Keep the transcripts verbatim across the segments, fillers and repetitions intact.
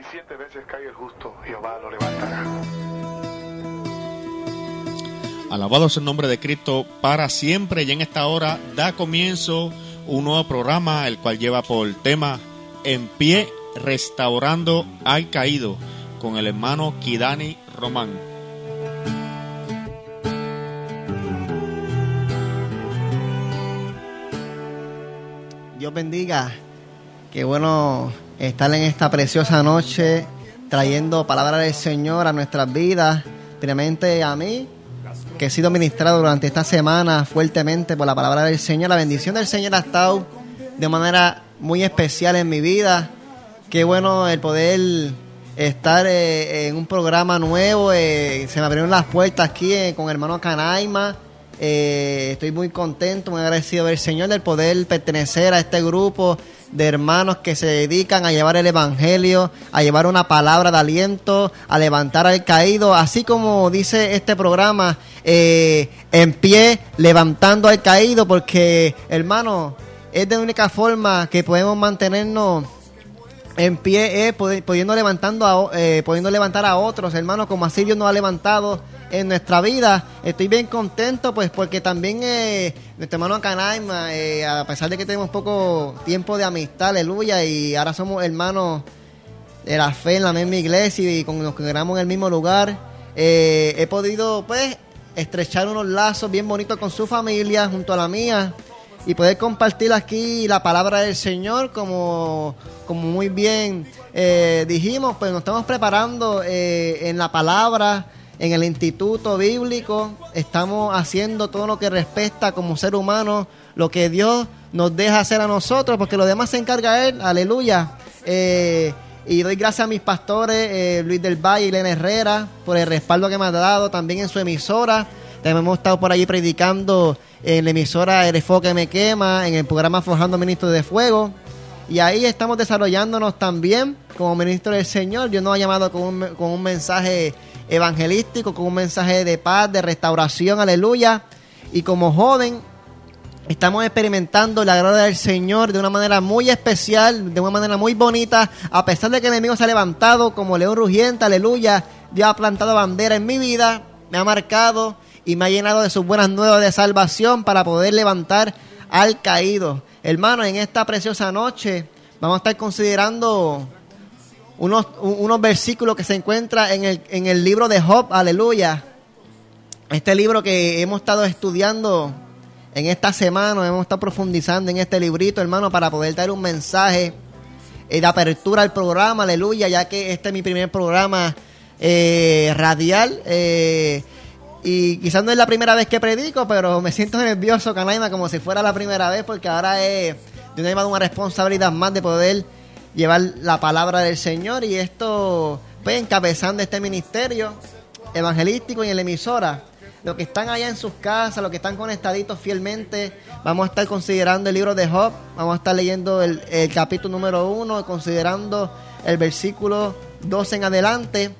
siete veces cae el justo, Jehová lo levantará. Alabado sea el nombre de Cristo para siempre. Y en esta hora da comienzo un nuevo programa, el cual lleva por tema En pie, restaurando al caído, con el hermano Kidani Román. Dios bendiga. Qué bueno estar en esta preciosa noche trayendo palabra del Señor a nuestras vidas. Primeramente a mí, que he sido ministrado durante esta semana fuertemente por la palabra del Señor. La bendición del Señor ha estado de manera muy especial en mi vida. Qué bueno el poder estar eh, en un programa nuevo. Eh, se me abrieron las puertas aquí eh, con el hermano Canaima. Eh, estoy muy contento, muy agradecido del Señor del poder pertenecer a este grupo de hermanos que se dedican a llevar el evangelio, a llevar una palabra de aliento, a levantar al caído, así como dice este programa, eh, en pie, levantando al caído, porque, hermano, es de la única forma que podemos mantenernos en pie, es pudiendo, levantando a, eh, pudiendo levantar a otros, hermanos, como así Dios nos ha levantado en nuestra vida. Estoy bien contento, pues, porque también eh, nuestro hermano Canaima, eh, a pesar de que tenemos poco tiempo de amistad, aleluya, y ahora somos hermanos de la fe en la misma iglesia y con, nos congregamos en el mismo lugar, eh, he podido, pues, estrechar unos lazos bien bonitos con su familia, junto a la mía, y poder compartir aquí la palabra del Señor, como, como muy bien eh, dijimos, pues nos estamos preparando eh, en la palabra, en el instituto bíblico, estamos haciendo todo lo que respecta como ser humano, lo que Dios nos deja hacer a nosotros, porque lo demás se encarga Él, aleluya. Eh, y doy gracias a mis pastores, eh, Luis del Valle y Lena Herrera, por el respaldo que me ha dado, también en su emisora. También hemos estado por allí predicando en la emisora El Fuego que me quema, en el programa Forjando Ministros de Fuego. Y ahí estamos desarrollándonos también como ministro del Señor. Dios nos ha llamado con un, con un mensaje evangelístico, con un mensaje de paz, de restauración, aleluya. Y como joven estamos experimentando la gloria del Señor de una manera muy especial, de una manera muy bonita, a pesar de que el enemigo se ha levantado como león rugiente, aleluya. Dios ha plantado bandera en mi vida, me ha marcado y me ha llenado de sus buenas nuevas de salvación para poder levantar al caído. Hermanos, en esta preciosa noche vamos a estar considerando unos, unos versículos que se encuentran en el, en el libro de Job, aleluya. Este libro que hemos estado estudiando en esta semana, hemos estado profundizando en este librito, hermano, para poder dar un mensaje de apertura al programa, aleluya, ya que este es mi primer programa eh, radial, eh, y quizás no es la primera vez que predico, pero me siento nervioso, Canaima, como si fuera la primera vez, porque ahora es de una, una responsabilidad más de poder llevar la palabra del Señor, y esto, pues, encabezando este ministerio evangelístico y en la emisora. Los que están allá en sus casas, los que están conectaditos fielmente, vamos a estar considerando el libro de Job, vamos a estar leyendo el, el capítulo número uno, considerando el versículo doce en adelante.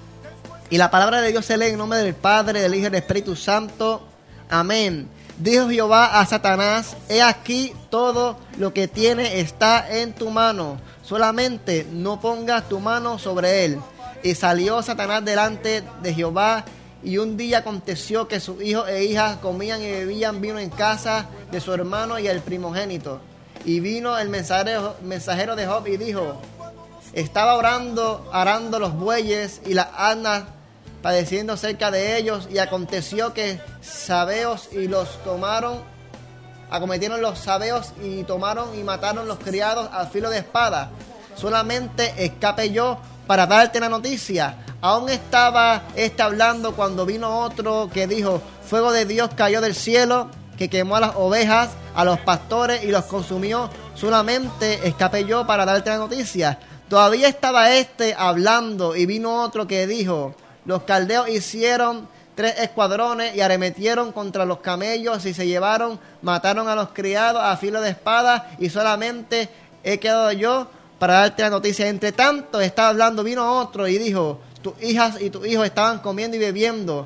Y la palabra de Dios se lee en nombre del Padre, del Hijo y del Espíritu Santo. Amén. Dijo Jehová a Satanás: he aquí todo lo que tiene está en tu mano, solamente no pongas tu mano sobre él. Y salió Satanás delante de Jehová, y un día aconteció que sus hijos e hijas comían y bebían vino en casa de su hermano y el primogénito. Y vino el mensajero, mensajero de Job y dijo: estaba orando, arando los bueyes y las asnas, padeciendo cerca de ellos, y aconteció que sabeos y los tomaron, acometieron los sabeos y tomaron y mataron los criados al filo de espada. Solamente escapé yo para darte la noticia. Aún estaba este hablando cuando vino otro que dijo: fuego de Dios cayó del cielo, que quemó a las ovejas, a los pastores y los consumió. Solamente escapé yo para darte la noticia. Todavía estaba este hablando y vino otro que dijo: los caldeos hicieron tres escuadrones y arremetieron contra los camellos y se llevaron, mataron a los criados a filo de espada, y solamente he quedado yo para darte la noticia. Entre tanto estaba hablando, vino otro y dijo: tus hijas y tus hijos estaban comiendo y bebiendo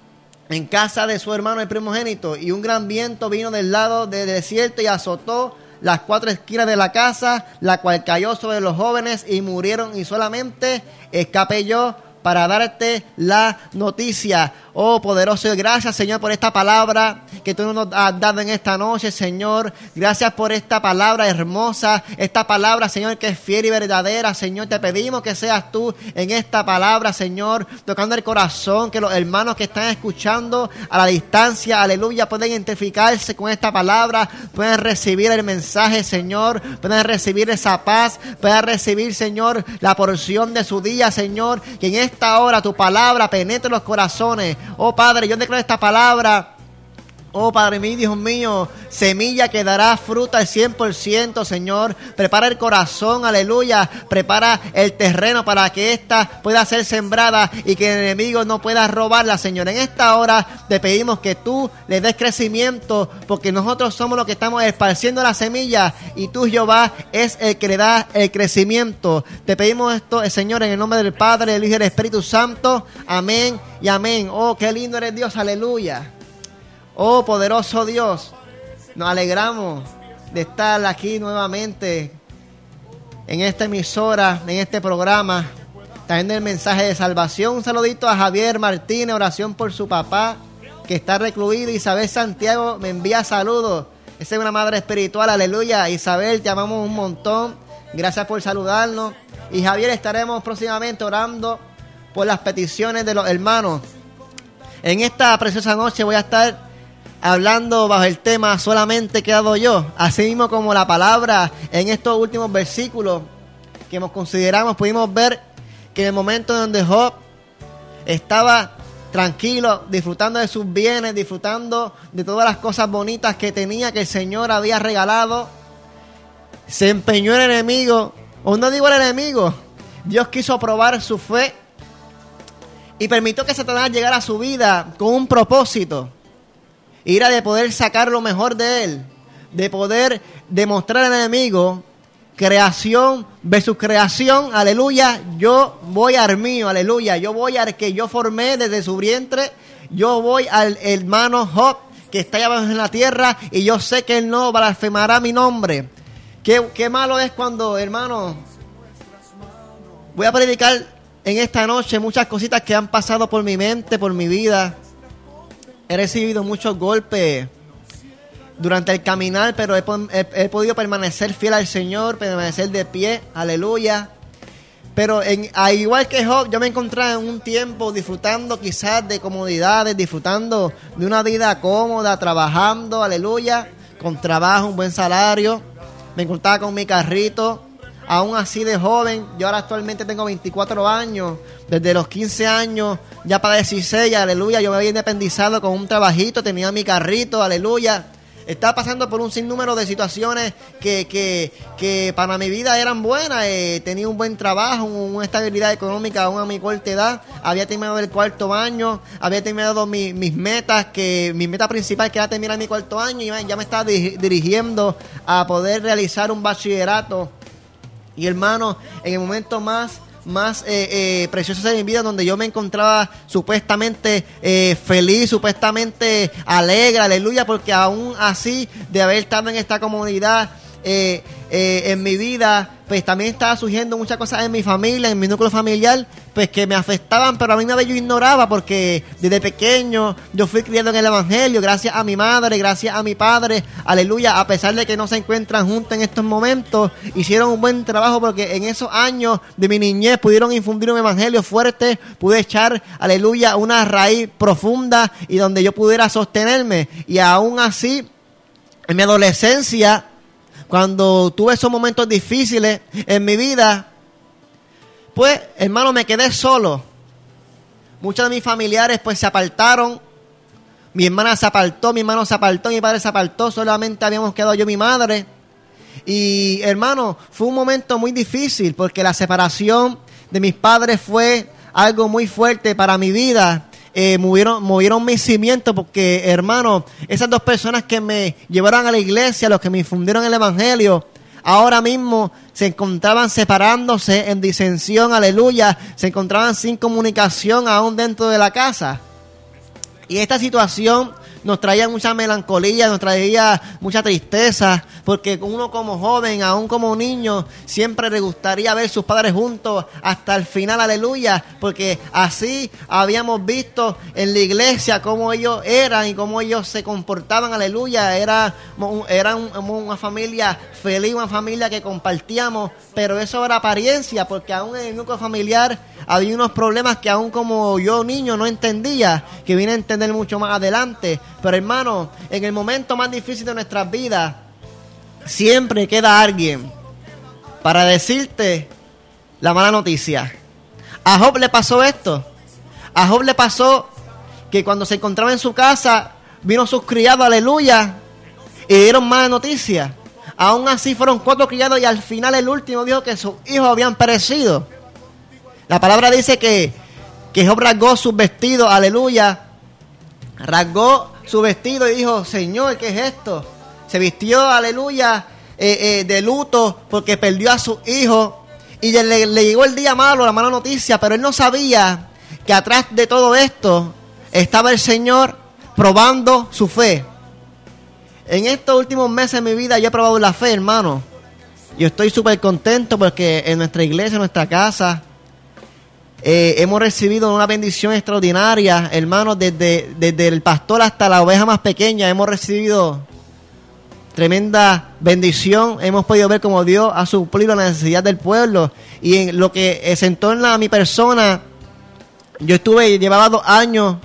en casa de su hermano el primogénito, y un gran viento vino del lado del desierto y azotó las cuatro esquinas de la casa, la cual cayó sobre los jóvenes y murieron, y solamente escapé yo para darte la noticia. Oh, poderoso, gracias, Señor, por esta palabra que tú nos has dado en esta noche, Señor. Gracias por esta palabra hermosa, esta palabra, Señor, que es fiel y verdadera, Señor. Te pedimos que seas tú en esta palabra, Señor, tocando el corazón, que los hermanos que están escuchando a la distancia, aleluya, pueden identificarse con esta palabra, pueden recibir el mensaje, Señor, pueden recibir esa paz, pueden recibir, Señor, la porción de su día, Señor, que en esta hora tu palabra penetre los corazones. Oh Padre, yo declaro esta palabra, oh Padre mío, Dios mío, semilla que dará fruto al cien por ciento, Señor. Prepara el corazón, aleluya. Prepara el terreno para que ésta pueda ser sembrada y que el enemigo no pueda robarla, Señor. En esta hora te pedimos que tú le des crecimiento, porque nosotros somos los que estamos esparciendo la semilla y tú, Jehová, es el que le da el crecimiento. Te pedimos esto, Señor, en el nombre del Padre, del Hijo y del Espíritu Santo. Amén y amén. Oh, qué lindo eres, Dios, aleluya. Oh, poderoso Dios, nos alegramos de estar aquí nuevamente en esta emisora, en este programa, trayendo el mensaje de salvación. Un saludito a Javier Martínez, oración por su papá, que está recluido. Isabel Santiago me envía saludos. Esa es una madre espiritual, aleluya. Isabel, te amamos un montón. Gracias por saludarnos. Y Javier, estaremos próximamente orando por las peticiones de los hermanos. En esta preciosa noche voy a estar hablando bajo el tema solamente quedado yo, así mismo como la palabra en estos últimos versículos que nos consideramos, pudimos ver que en el momento donde Job estaba tranquilo, disfrutando de sus bienes, disfrutando de todas las cosas bonitas que tenía, que el Señor había regalado, se empeñó el enemigo, o no digo el enemigo, Dios quiso probar su fe y permitió que Satanás llegara a su vida con un propósito. Y era de poder sacar lo mejor de él, de poder demostrar al enemigo creación versus creación, aleluya. Yo voy al mío, aleluya. Yo voy al que yo formé desde su vientre. Yo voy al hermano Job que está allá abajo en la tierra y yo sé que él no blasfemará mi nombre. Qué, qué malo es cuando, hermano, voy a predicar en esta noche muchas cositas que han pasado por mi mente, por mi vida. He recibido muchos golpes durante el caminar, pero he, he, he podido permanecer fiel al Señor, permanecer de pie, aleluya. Pero en, al igual que Job, yo me encontraba en un tiempo disfrutando quizás de comodidades, disfrutando de una vida cómoda, trabajando, aleluya, con trabajo, un buen salario. Me encontraba con mi carrito. Aún así de joven, yo ahora actualmente tengo veinticuatro años, desde los quince años, ya para dieciséis, aleluya, yo me había independizado con un trabajito, tenía mi carrito, aleluya. Estaba pasando por un sinnúmero de situaciones que, que, que para mi vida eran buenas, eh, tenía un buen trabajo, una estabilidad económica aún a mi corta edad, había terminado el cuarto año, había terminado mi, mis metas, que mi meta principal que era terminar mi cuarto año, y ya me estaba di- dirigiendo a poder realizar un bachillerato. Y hermano, en el momento más, más eh, eh, precioso de mi vida, donde yo me encontraba supuestamente eh, feliz, supuestamente alegre, aleluya, porque aún así de haber estado en esta comunidad eh, eh, en mi vida, pues también estaba surgiendo muchas cosas en mi familia, en mi núcleo familiar, pues que me afectaban, pero a mí una vez yo ignoraba, porque desde pequeño yo fui criado en el Evangelio, gracias a mi madre, gracias a mi padre, aleluya, a pesar de que no se encuentran juntos en estos momentos, hicieron un buen trabajo, porque en esos años de mi niñez pudieron infundir un Evangelio fuerte, pude echar, aleluya, una raíz profunda y donde yo pudiera sostenerme, y aún así, en mi adolescencia, cuando tuve esos momentos difíciles en mi vida, pues, hermano, me quedé solo. Muchos de mis familiares, pues, se apartaron. Mi hermana se apartó, mi hermano se apartó, mi padre se apartó. Solamente habíamos quedado yo y mi madre. Y, hermano, fue un momento muy difícil porque la separación de mis padres fue algo muy fuerte para mi vida. Eh, movieron, movieron mis cimientos porque, hermano, esas dos personas que me llevaron a la iglesia, los que me infundieron el Evangelio, ahora mismo se encontraban separándose en disensión, aleluya, se encontraban sin comunicación aún dentro de la casa. Y esta situación nos traía mucha melancolía, nos traía mucha tristeza, porque uno como joven, aún como niño, siempre le gustaría ver sus padres juntos hasta el final, aleluya, porque así habíamos visto en la iglesia cómo ellos eran y cómo ellos se comportaban, aleluya, era, era un, una familia feliz, una familia que compartíamos, pero eso era apariencia, porque aún en el núcleo familiar había unos problemas que aún como yo niño no entendía, que vine a entender mucho más adelante. Pero hermano, en el momento más difícil de nuestras vidas, siempre queda alguien para decirte la mala noticia. A Job le pasó esto. A Job le pasó que cuando se encontraba en su casa, vino sus criados, aleluya, y dieron mala noticia. Aún así fueron cuatro criados y al final el último dijo que sus hijos habían perecido. La palabra dice que, que Job rasgó sus vestidos, aleluya. Rasgó su vestido y dijo, Señor, ¿qué es esto? Se vistió, aleluya, eh, eh, de luto porque perdió a su hijo. Y le, le llegó el día malo, la mala noticia, pero él no sabía que atrás de todo esto estaba el Señor probando su fe. En estos últimos meses de mi vida yo he probado la fe, hermano. Yo estoy súper contento porque en nuestra iglesia, en nuestra casa, eh, hemos recibido una bendición extraordinaria, hermano, desde, desde el pastor hasta la oveja más pequeña. Hemos recibido tremenda bendición. Hemos podido ver cómo Dios ha suplido la necesidad del pueblo. Y en lo que se entorna a mi persona, yo estuve, llevaba dos años,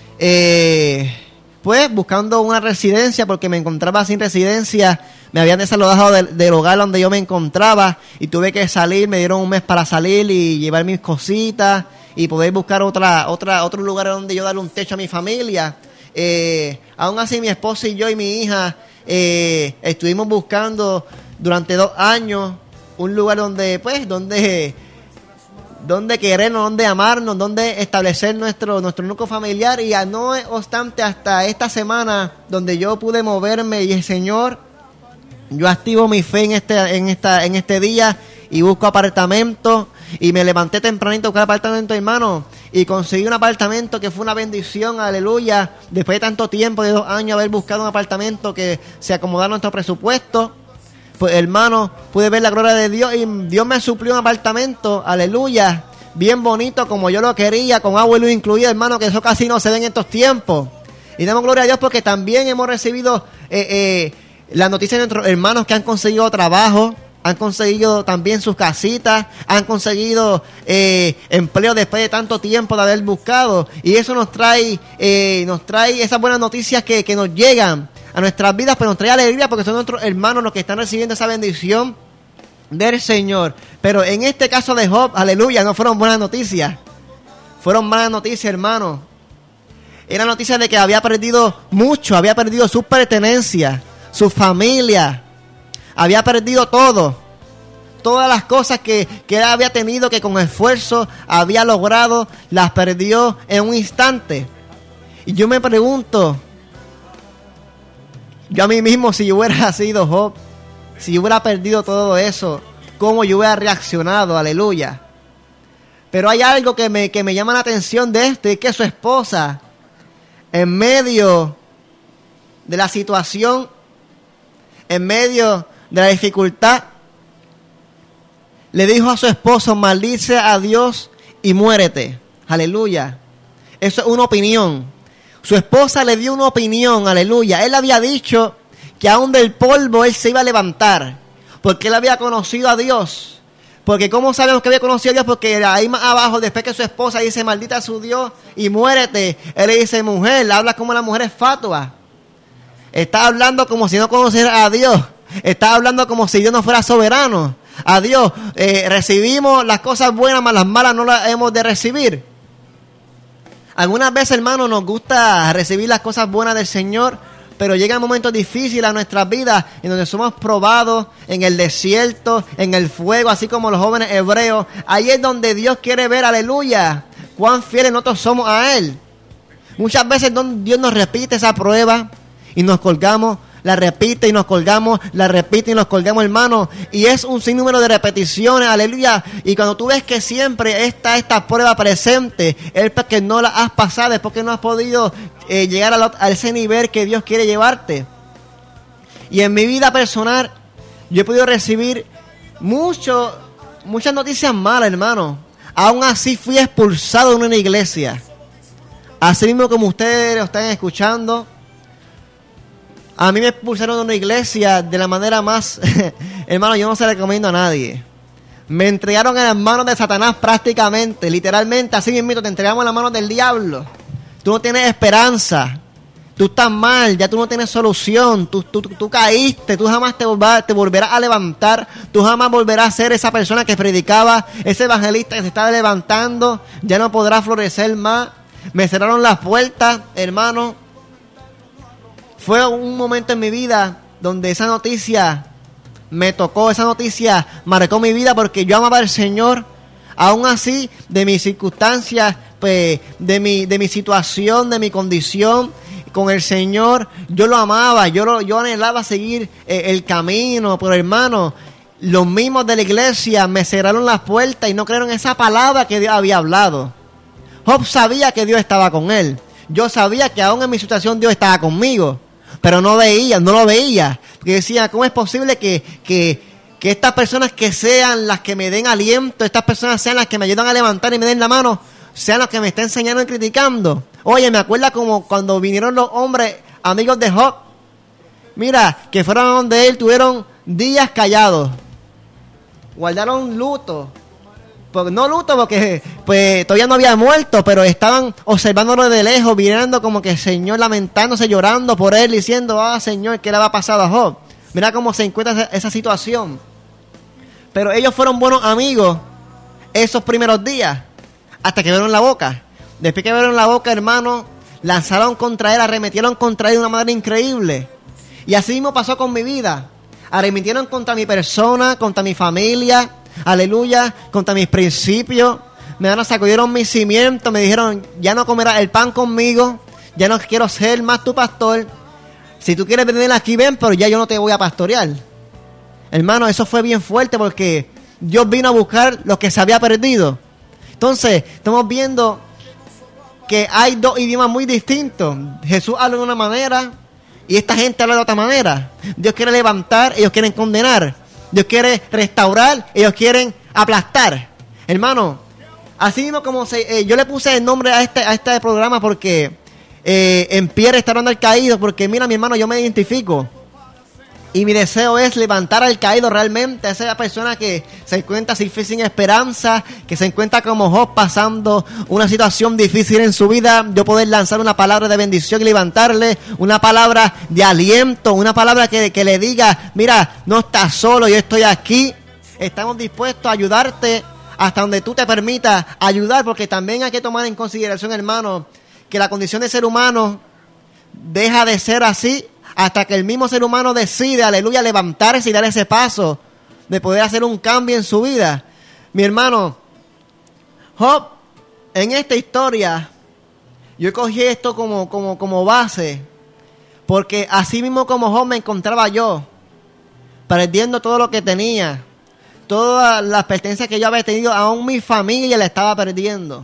eh, pues, buscando una residencia porque me encontraba sin residencia. Me habían desalojado del, del hogar donde yo me encontraba y tuve que salir. Me dieron un mes para salir y llevar mis cositas y poder buscar otra, otra, otro lugar donde yo darle un techo a mi familia. Eh, aún así, mi esposa y yo y mi hija eh, estuvimos buscando durante dos años un lugar donde, pues, donde, donde querernos, donde amarnos, donde establecer nuestro, nuestro núcleo familiar. Y a no obstante, hasta esta semana donde yo pude moverme y el Señor, yo activo mi fe en este, en esta, en este día y busco apartamento y me levanté tempranito a buscar apartamento, hermano, y conseguí un apartamento que fue una bendición, aleluya, después de tanto tiempo, de dos años haber buscado un apartamento que se acomodara a nuestro presupuesto. Pues hermano, pude ver la gloria de Dios y Dios me suplió un apartamento, aleluya, bien bonito como yo lo quería, con agua y luz incluida, hermano, que eso casi no se ve en estos tiempos. Y damos gloria a Dios porque también hemos recibido eh, eh, la noticia de nuestros hermanos que han conseguido trabajo, han conseguido también sus casitas, han conseguido eh, empleo después de tanto tiempo de haber buscado. Y eso nos trae, eh, nos trae esas buenas noticias que, que nos llegan a nuestras vidas, pero nos trae alegría porque son nuestros hermanos los que están recibiendo esa bendición del Señor. Pero en este caso de Job, aleluya, no fueron buenas noticias, fueron malas noticias, hermano. Era noticia de que había perdido mucho, había perdido sus pertenencias, su familia, había perdido todo, todas las cosas que, que él había tenido, que con esfuerzo había logrado, las perdió en un instante. Y yo me pregunto, yo a mí mismo, si yo hubiera sido Job, si yo hubiera perdido todo eso, ¿cómo yo hubiera reaccionado? Aleluya. Pero hay algo que me, que me llama la atención de esto, y es que su esposa, en medio de la situación, en medio de la dificultad, le dijo a su esposo, maldice a Dios y muérete. Aleluya. Eso es una opinión. Su esposa le dio una opinión, aleluya. Él había dicho que aún del polvo él se iba a levantar, porque él había conocido a Dios. Porque ¿cómo sabemos que había conocido a Dios? Porque ahí más abajo, después que su esposa dice, maldita a su Dios y muérete, él le dice, mujer, habla como la mujer es fatua. Está hablando como si no conociera a Dios. Está hablando como si Dios no fuera soberano. A Dios, eh, recibimos las cosas buenas, mas las malas no las hemos de recibir. Algunas veces, hermanos, nos gusta recibir las cosas buenas del Señor, pero llegan momentos difíciles a nuestras vidas en donde somos probados en el desierto, en el fuego, así como los jóvenes hebreos. Ahí es donde Dios quiere ver, aleluya, cuán fieles nosotros somos a Él. Muchas veces Dios nos repite esa prueba y nos colgamos la repite y nos colgamos, la repite y nos colgamos, hermano. Y es un sinnúmero de repeticiones, aleluya. Y cuando tú ves que siempre está esta prueba presente, es porque no la has pasado, es porque no has podido eh, llegar a, la, a ese nivel que Dios quiere llevarte. Y en mi vida personal, yo he podido recibir mucho, muchas noticias malas, hermano. Aún así fui expulsado de una iglesia. Así mismo como ustedes lo están escuchando, a mí me expulsaron de una iglesia de la manera más... hermano, yo no se la recomiendo a nadie. Me entregaron en las manos de Satanás prácticamente, literalmente, así mismo te entregamos en las manos del diablo. Tú no tienes esperanza, tú estás mal, ya tú no tienes solución, tú, tú, tú caíste, tú jamás te, volva, te volverás a levantar, tú jamás volverás a ser esa persona que predicaba, ese evangelista que se estaba levantando, ya no podrás florecer más. Me cerraron las puertas, hermano. Fue un momento en mi vida donde esa noticia me tocó, esa noticia marcó mi vida porque yo amaba al Señor. Aún así, de mis circunstancias, pues, de mi, de mi situación, de mi condición con el Señor, yo lo amaba, yo, lo, yo anhelaba seguir eh, el camino. Pero hermano, los mismos de la iglesia me cerraron las puertas y no creyeron esa palabra que Dios había hablado. Job sabía que Dios estaba con él. Yo sabía que aún en mi situación Dios estaba conmigo. Pero no veía, no lo veía. Porque decía, ¿cómo es posible que, que, que estas personas que sean las que me den aliento, estas personas sean las que me ayudan a levantar y me den la mano, sean las que me estén enseñando y criticando? Oye, me acuerda como cuando vinieron los hombres, amigos de Job. Mira, que fueron a donde él, tuvieron días callados. Guardaron luto. No luto porque pues todavía no había muerto, pero estaban observándolo de lejos, mirando como que el Señor lamentándose, llorando por él, diciendo, ah, Señor, ¿qué le va a pasar a Job? Mira cómo se encuentra esa, esa situación. Pero ellos fueron buenos amigos esos primeros días, hasta que vieron la boca. Después que vieron la boca, hermano, lanzaron contra él, arremetieron contra él de una manera increíble. Y así mismo pasó con mi vida. Arremetieron contra mi persona, contra mi familia, aleluya, contra mis principios. Me sacudieron mis cimientos, me dijeron, ya no comerás el pan conmigo, ya no quiero ser más tu pastor. Si tú quieres venir aquí, ven, pero ya yo no te voy a pastorear. Hermano, eso fue bien fuerte porque Dios vino a buscar lo que se había perdido. Entonces, estamos viendo que hay dos idiomas muy distintos. Jesús habla de una manera y esta gente habla de otra manera. Dios quiere levantar, ellos quieren condenar. Dios quiere restaurar, ellos quieren aplastar. Hermano, así mismo como se, eh, yo le puse el nombre a este, a este programa porque eh, en pie restaurando al caído, porque mira, mi hermano, yo me identifico. Y mi deseo es levantar al caído realmente, a esa persona que se encuentra sin fe, sin esperanza, que se encuentra como Job pasando una situación difícil en su vida. Yo poder lanzar una palabra de bendición y levantarle, una palabra de aliento, una palabra que, que le diga, mira, no estás solo, yo estoy aquí. Estamos dispuestos a ayudarte hasta donde tú te permitas ayudar, porque también hay que tomar en consideración, hermano, que la condición de ser humano deja de ser así hasta que el mismo ser humano decide, aleluya, levantarse y dar ese paso de poder hacer un cambio en su vida. Mi hermano, Job, en esta historia, yo cogí esto como, como, como base, porque así mismo como Job me encontraba yo, perdiendo todo lo que tenía, todas las pertenencias que yo había tenido, aún mi familia la estaba perdiendo.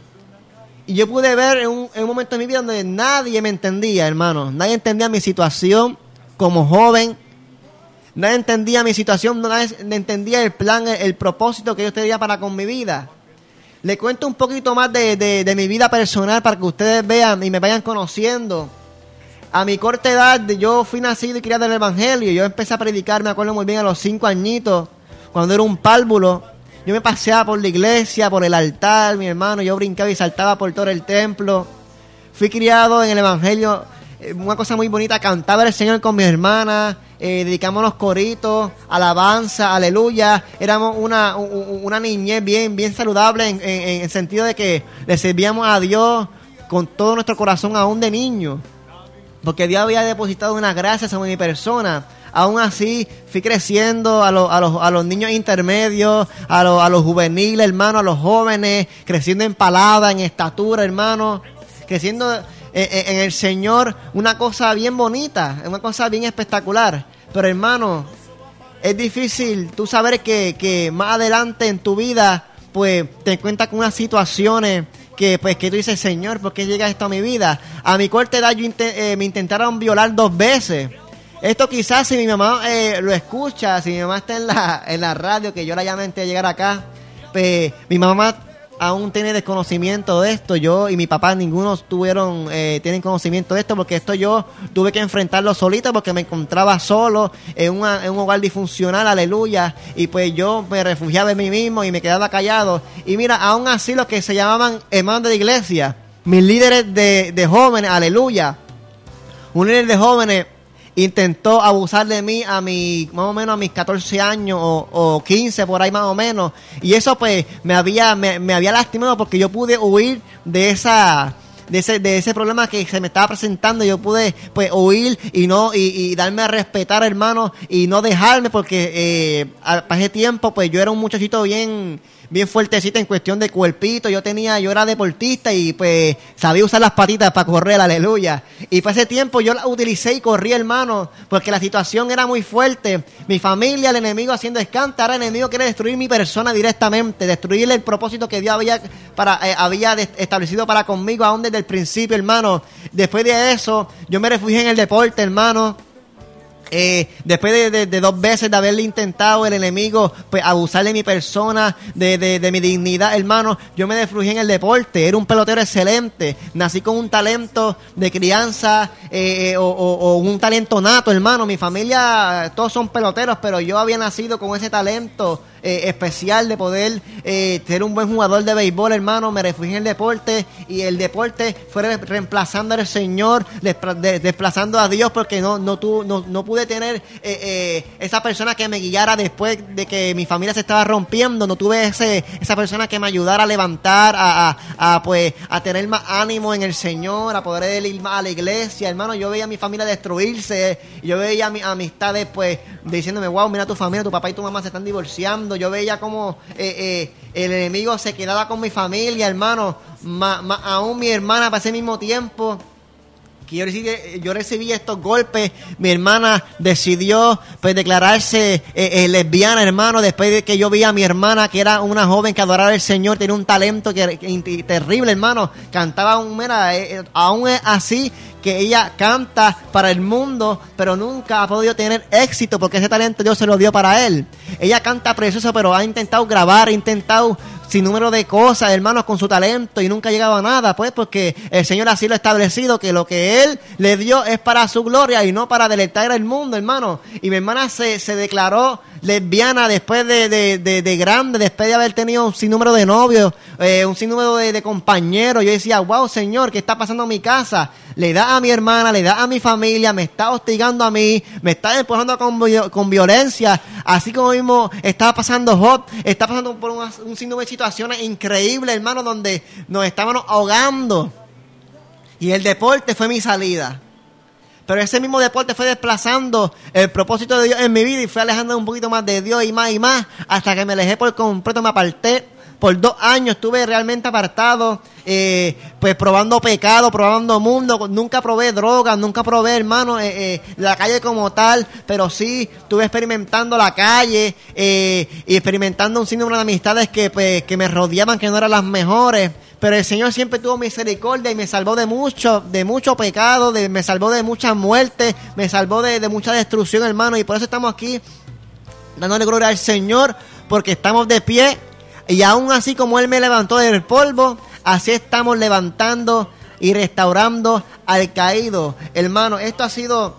Y yo pude ver en un, en un momento de mi vida donde nadie me entendía, hermano. Nadie entendía mi situación como joven. Nadie entendía mi situación, nadie entendía el plan, el, el propósito que yo tenía para con mi vida. Le cuento un poquito más de, de, de mi vida personal para que ustedes vean y me vayan conociendo. A mi corta edad, yo fui nacido y criado en el Evangelio. Yo empecé a predicar, me acuerdo muy bien, a los cinco añitos, cuando era un párvulo. Yo me paseaba por la iglesia, por el altar, mi hermano. Yo brincaba y saltaba por todo el templo. Fui criado en el Evangelio. Eh, una cosa muy bonita, cantaba el Señor con mis hermanas. Eh, dedicamos los coritos, alabanza, aleluya. Éramos una, una niñez bien, bien saludable en, en, en el sentido de que le servíamos a Dios con todo nuestro corazón aún de niño. Porque Dios había depositado una gracia sobre mi persona. Aún así, fui creciendo a, lo, a, los, a los niños intermedios, a, lo, a los juveniles, hermano, a los jóvenes, creciendo en palabra, en estatura, hermano, creciendo en, en el Señor una cosa bien bonita, una cosa bien espectacular. Pero hermano, es difícil tú saber que, que más adelante en tu vida, pues te encuentras con unas situaciones que pues que tú dices, Señor, ¿por qué llega esto a mi vida? A mi corta edad yo int- eh, me intentaron violar dos veces. Esto quizás si mi mamá eh, lo escucha, si mi mamá está en la, en la radio, que yo la llamé antes de llegar acá, pues mi mamá aún tiene desconocimiento de esto. Yo y mi papá, ninguno tuvieron, eh, tienen conocimiento de esto, porque esto yo tuve que enfrentarlo solito, porque me encontraba solo en, una, en un hogar disfuncional, aleluya, y pues yo me refugiaba en mí mismo y me quedaba callado. Y mira, aún así los que se llamaban hermanos de la iglesia, mis líderes de, de jóvenes, aleluya, un líder de jóvenes intentó abusar de mí a mi, más o menos a mis catorce años o, o quince, por ahí más o menos. Y eso pues me había, me, me había lastimado, porque yo pude huir de esa, de ese, de ese problema que se me estaba presentando. Yo pude pues huir y no, y, y darme a respetar, hermano, y no dejarme, porque eh, para ese tiempo pues yo era un muchachito bien, bien fuertecito en cuestión de cuerpito. Yo tenía, yo era deportista y pues sabía usar las patitas para correr, aleluya. Y para ese tiempo yo las utilicé y corrí, hermano, porque la situación era muy fuerte. Mi familia, el enemigo haciendo escante. Ahora el enemigo quiere destruir mi persona directamente, destruir el propósito que Dios había, para, eh, había de, establecido para conmigo aún desde el principio, hermano. Después de eso, yo me refugié en el deporte, hermano. Eh, después de, de, de dos veces de haberle intentado el enemigo pues abusar de mi persona, de, de, de mi dignidad, hermano, yo me refugié en el deporte. Era un pelotero excelente, nací con un talento de crianza eh, o, o, o un talento nato, hermano. Mi familia todos son peloteros, pero yo había nacido con ese talento eh, especial de poder eh, ser un buen jugador de béisbol, hermano. Me refugié en el deporte, y el deporte fue re- reemplazando al Señor, despra- de, desplazando a Dios, porque no, no, tu, no, no pude tener eh, eh, esa persona que me guiara después de que mi familia se estaba rompiendo. No tuve ese, esa persona que me ayudara a levantar, a, a, a, pues, a tener más ánimo en el Señor, a poder ir más a la iglesia, hermano. Yo veía a mi familia destruirse, yo veía a mis amistades pues diciéndome, wow, mira tu familia, tu papá y tu mamá se están divorciando. Yo veía como eh, eh, el enemigo se quedaba con mi familia, hermano, ma, ma, aún mi hermana para ese mismo tiempo que yo recibí, yo recibí estos golpes. Mi hermana decidió pues declararse eh, eh, lesbiana, hermano, después de que yo vi a mi hermana, que era una joven que adoraba al Señor, tenía un talento que, que terrible, hermano, cantaba un, mira, eh, aún es así que ella canta para el mundo, pero nunca ha podido tener éxito, porque ese talento Dios se lo dio para él. Ella canta precioso, pero ha intentado grabar, ha intentado sin número de cosas, hermanos, con su talento, y nunca ha llegado a nada, pues, porque el Señor así lo ha establecido, que lo que Él le dio es para su gloria y no para deleitar al mundo, hermano. Y mi hermana se, se declaró lesbiana después de, de, de, de grande, después de haber tenido un sinnúmero de novios, eh, un sinnúmero de, de compañeros. Yo decía, wow, Señor, ¿qué está pasando en mi casa? Le da a mi hermana, le da a mi familia, me está hostigando a mí, me está empujando con, con violencia, así como mismo estaba pasando Job, está pasando por una, un sinnúmero de situaciones increíbles, hermano, donde nos estábamos ahogando. Y el deporte fue mi salida. Pero ese mismo deporte fue desplazando el propósito de Dios en mi vida, y fue alejando un poquito más de Dios y más y más, hasta que me alejé por completo, me aparté. Por dos años estuve realmente apartado, eh, pues probando pecado, probando mundo. Nunca probé drogas, nunca probé, hermano, eh, eh, la calle como tal, pero sí estuve experimentando la calle eh, y experimentando un sinnúmero de amistades que, pues, que me rodeaban, que no eran las mejores. Pero el Señor siempre tuvo misericordia y me salvó de mucho, de mucho pecado, de, me salvó de mucha muerte, me salvó de, de mucha destrucción, hermano. Y por eso estamos aquí dándole gloria al Señor, porque estamos de pie. Y aún así como Él me levantó del polvo, así estamos levantando y restaurando al caído. Hermano, esto ha sido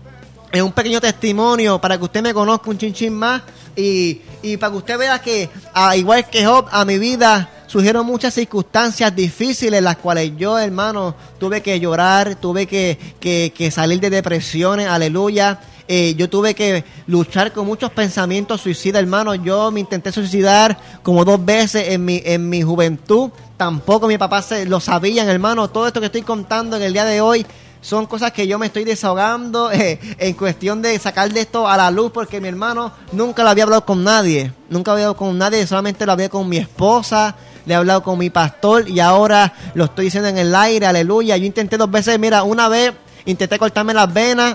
un pequeño testimonio para que usted me conozca un chinchín más, y, y para que usted vea que, a, igual que Job, a mi vida surgieron muchas circunstancias difíciles, las cuales yo, hermano, tuve que llorar, tuve que, que, que salir de depresiones, aleluya. Eh, yo tuve que luchar con muchos pensamientos suicidas, hermano. Yo me intenté suicidar como dos veces en mi, en mi juventud. Tampoco mi papá se lo sabían, hermano. Todo esto que estoy contando en el día de hoy son cosas que yo me estoy desahogando eh, en cuestión de sacar de esto a la luz, porque mi hermano nunca lo había hablado con nadie. Nunca había hablado con nadie, solamente lo hablé con mi esposa, le he hablado con mi pastor y ahora lo estoy diciendo en el aire, aleluya. Yo intenté dos veces, mira, una vez intenté cortarme las venas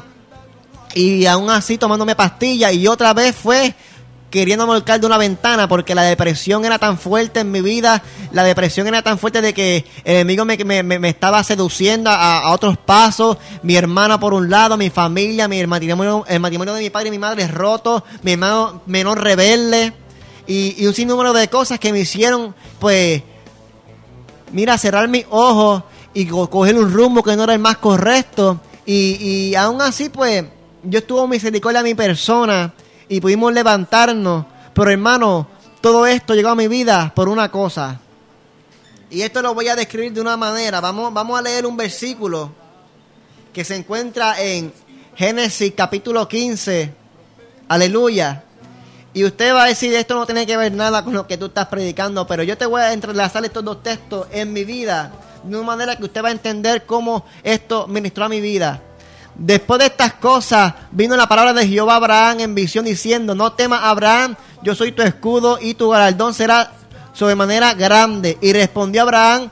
y aún así tomándome pastillas, y otra vez fue queriendo volcar de una ventana porque la depresión era tan fuerte en mi vida, la depresión era tan fuerte de que el enemigo me, me, me estaba seduciendo a, a otros pasos, mi hermana por un lado, mi familia, mi, el, matrimonio, el matrimonio de mi padre y mi madre roto, mi hermano menor rebelde, y, y un sinnúmero de cosas que me hicieron, pues, mira, cerrar mis ojos y co- coger un rumbo que no era el más correcto, y, y aún así, pues, yo estuve misericordia a mi persona, y pudimos levantarnos. Pero hermano, todo esto llegó a mi vida por una cosa. Y esto lo voy a describir de una manera. Vamos, vamos a leer un versículo que se encuentra en Génesis capítulo quince. Aleluya. Y usted va a decir, esto no tiene que ver nada con lo que tú estás predicando, pero yo te voy a entrelazar estos dos textos en mi vida de una manera que usted va a entender cómo esto ministró a mi vida. Después de estas cosas, vino la palabra de Jehová a Abraham en visión diciendo: no temas, Abraham, yo soy tu escudo y tu galardón será sobremanera grande. Y respondió Abraham: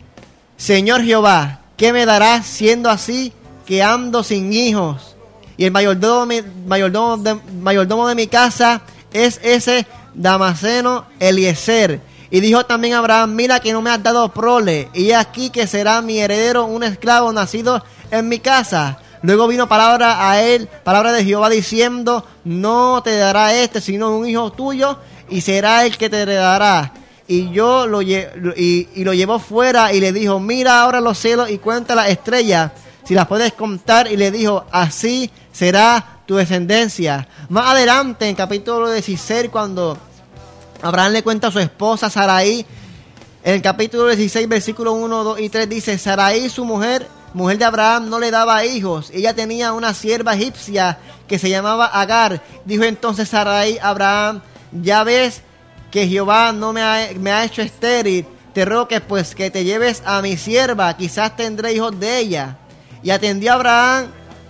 Señor Jehová, ¿qué me darás siendo así que ando sin hijos? Y el mayordomo, mayordomo, de, mayordomo de mi casa es ese Damaseno Eliezer. Y dijo también Abraham: mira que no me has dado prole, y aquí que será mi heredero un esclavo nacido en mi casa. Luego vino palabra a él, palabra de Jehová diciendo: no te dará este, sino un hijo tuyo, y será el que te heredará. Y yo lo, lle- y, y lo llevó fuera y le dijo: mira ahora los cielos y cuenta las estrellas, si las puedes contar. Y le dijo: así será tu descendencia. Más adelante, en capítulo dieciséis, cuando Abraham le cuenta a su esposa Sarai, en el capítulo dieciséis, versículos uno, dos y tres, dice: Sarai, su mujer, mujer de Abraham, no le daba hijos. Ella tenía una sierva egipcia que se llamaba Agar. Dijo entonces Sarai a Abraham: ya ves que Jehová no me ha, me ha hecho estéril. Te ruego que pues que te lleves a mi sierva, quizás tendré hijos de ella. Y atendió Abraham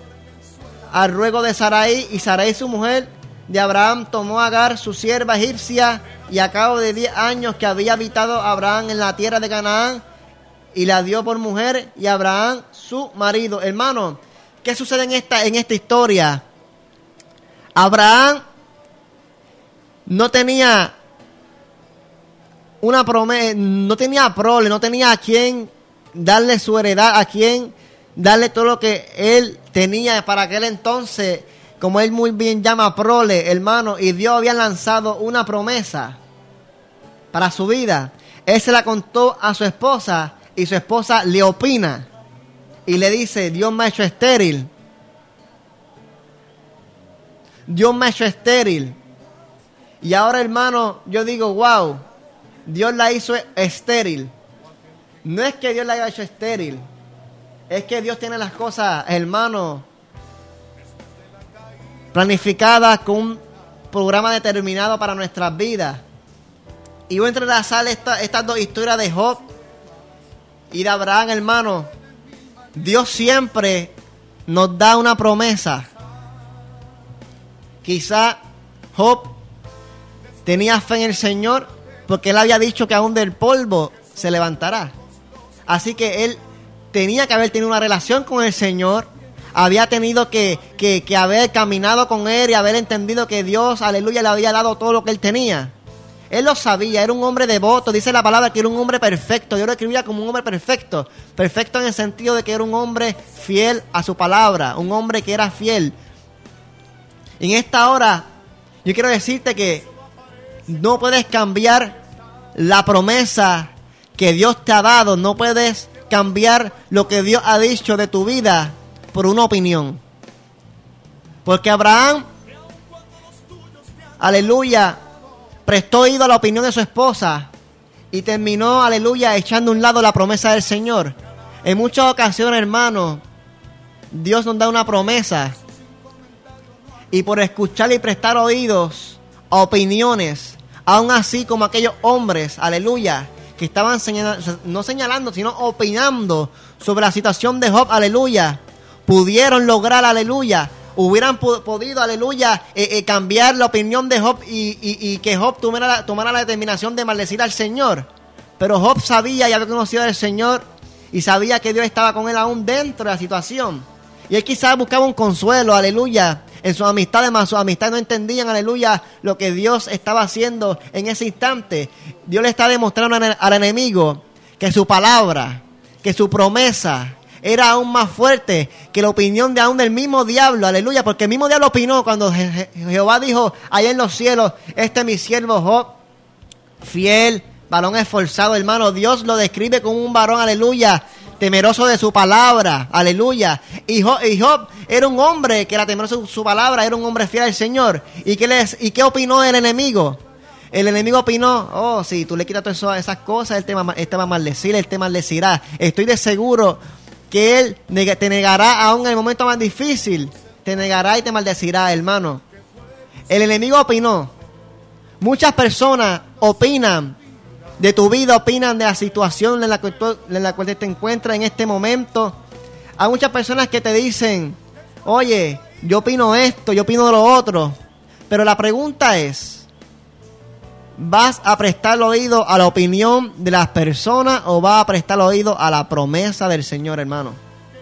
al ruego de Sarai, y Sarai, su mujer de Abraham, tomó a Agar, su sierva egipcia, y a cabo de diez años que había habitado Abraham en la tierra de Canaán, y la dio por mujer, y Abraham su marido. Hermano, ¿qué sucede en esta, en esta historia? Abraham no tenía una promesa, no tenía prole, no tenía a quien darle su heredad, a quien darle todo lo que él tenía para aquel entonces, como él muy bien llama prole, hermano, y Dios había lanzado una promesa para su vida. Él se la contó a su esposa, y su esposa le opina y le dice: Dios me ha hecho estéril. Dios me ha hecho estéril. Y ahora, hermano, yo digo: wow, Dios la hizo estéril. No es que Dios la haya hecho estéril, es que Dios tiene las cosas, hermano, planificadas con un programa determinado para nuestras vidas. Y voy a entrelazar esta, estas dos historias de Job y de Abraham, hermano. Dios siempre nos da una promesa. Quizá Job tenía fe en el Señor porque él había dicho que aún del polvo se levantará. Así que él tenía que haber tenido una relación con el Señor. Había tenido que, que, que haber caminado con él y haber entendido que Dios, aleluya, le había dado todo lo que él tenía. Él lo sabía, era un hombre devoto. Dice la palabra que era un hombre perfecto. Yo lo escribía como un hombre perfecto. Perfecto en el sentido de que era un hombre fiel a su palabra. Un hombre que era fiel. En esta hora, yo quiero decirte que no puedes cambiar la promesa que Dios te ha dado. No puedes cambiar lo que Dios ha dicho de tu vida por una opinión. Porque Abraham, aleluya, prestó oído a la opinión de su esposa y terminó, aleluya, echando a un lado la promesa del Señor. En muchas ocasiones, hermano, Dios nos da una promesa y por escuchar y prestar oídos a opiniones, aún así como aquellos hombres, aleluya, que estaban señalando, no señalando, sino opinando sobre la situación de Job, aleluya, pudieron lograr, aleluya, hubieran podido, aleluya, eh, eh, cambiar la opinión de Job y, y, y que Job tomara la, tomara la determinación de maldecir al Señor. Pero Job sabía y había conocido al Señor y sabía que Dios estaba con él aún dentro de la situación. Y él quizás buscaba un consuelo, aleluya, en sus amistades, más sus amistades no entendían, aleluya, lo que Dios estaba haciendo en ese instante. Dios le está demostrando al enemigo que su palabra, que su promesa era aún más fuerte que la opinión de aún del mismo diablo, aleluya, porque el mismo diablo opinó cuando Je- Je- Jehová dijo allá en los cielos, este es mi siervo Job, fiel, varón esforzado, hermano. Dios lo describe como un varón, aleluya, temeroso de su palabra, aleluya. Y Job, y Job era un hombre que era temeroso de su palabra, era un hombre fiel al Señor. ¿Y qué, les, y qué opinó el enemigo? El enemigo opinó, oh, si tú le quitas todas eso, esas cosas, él te va, él te va a maldecir, él te maldecirá. Estoy de seguro que él neg- te negará aún en el momento más difícil. Te negará y te maldecirá, hermano. El enemigo opinó. Muchas personas opinan de tu vida, opinan de la situación en la cual, tú, en la cual te encuentras en este momento. Hay muchas personas que te dicen, oye, yo opino esto, yo opino lo otro. Pero la pregunta es, ¿vas a prestar oído a la opinión de las personas o vas a prestar oído a la promesa del Señor, hermano?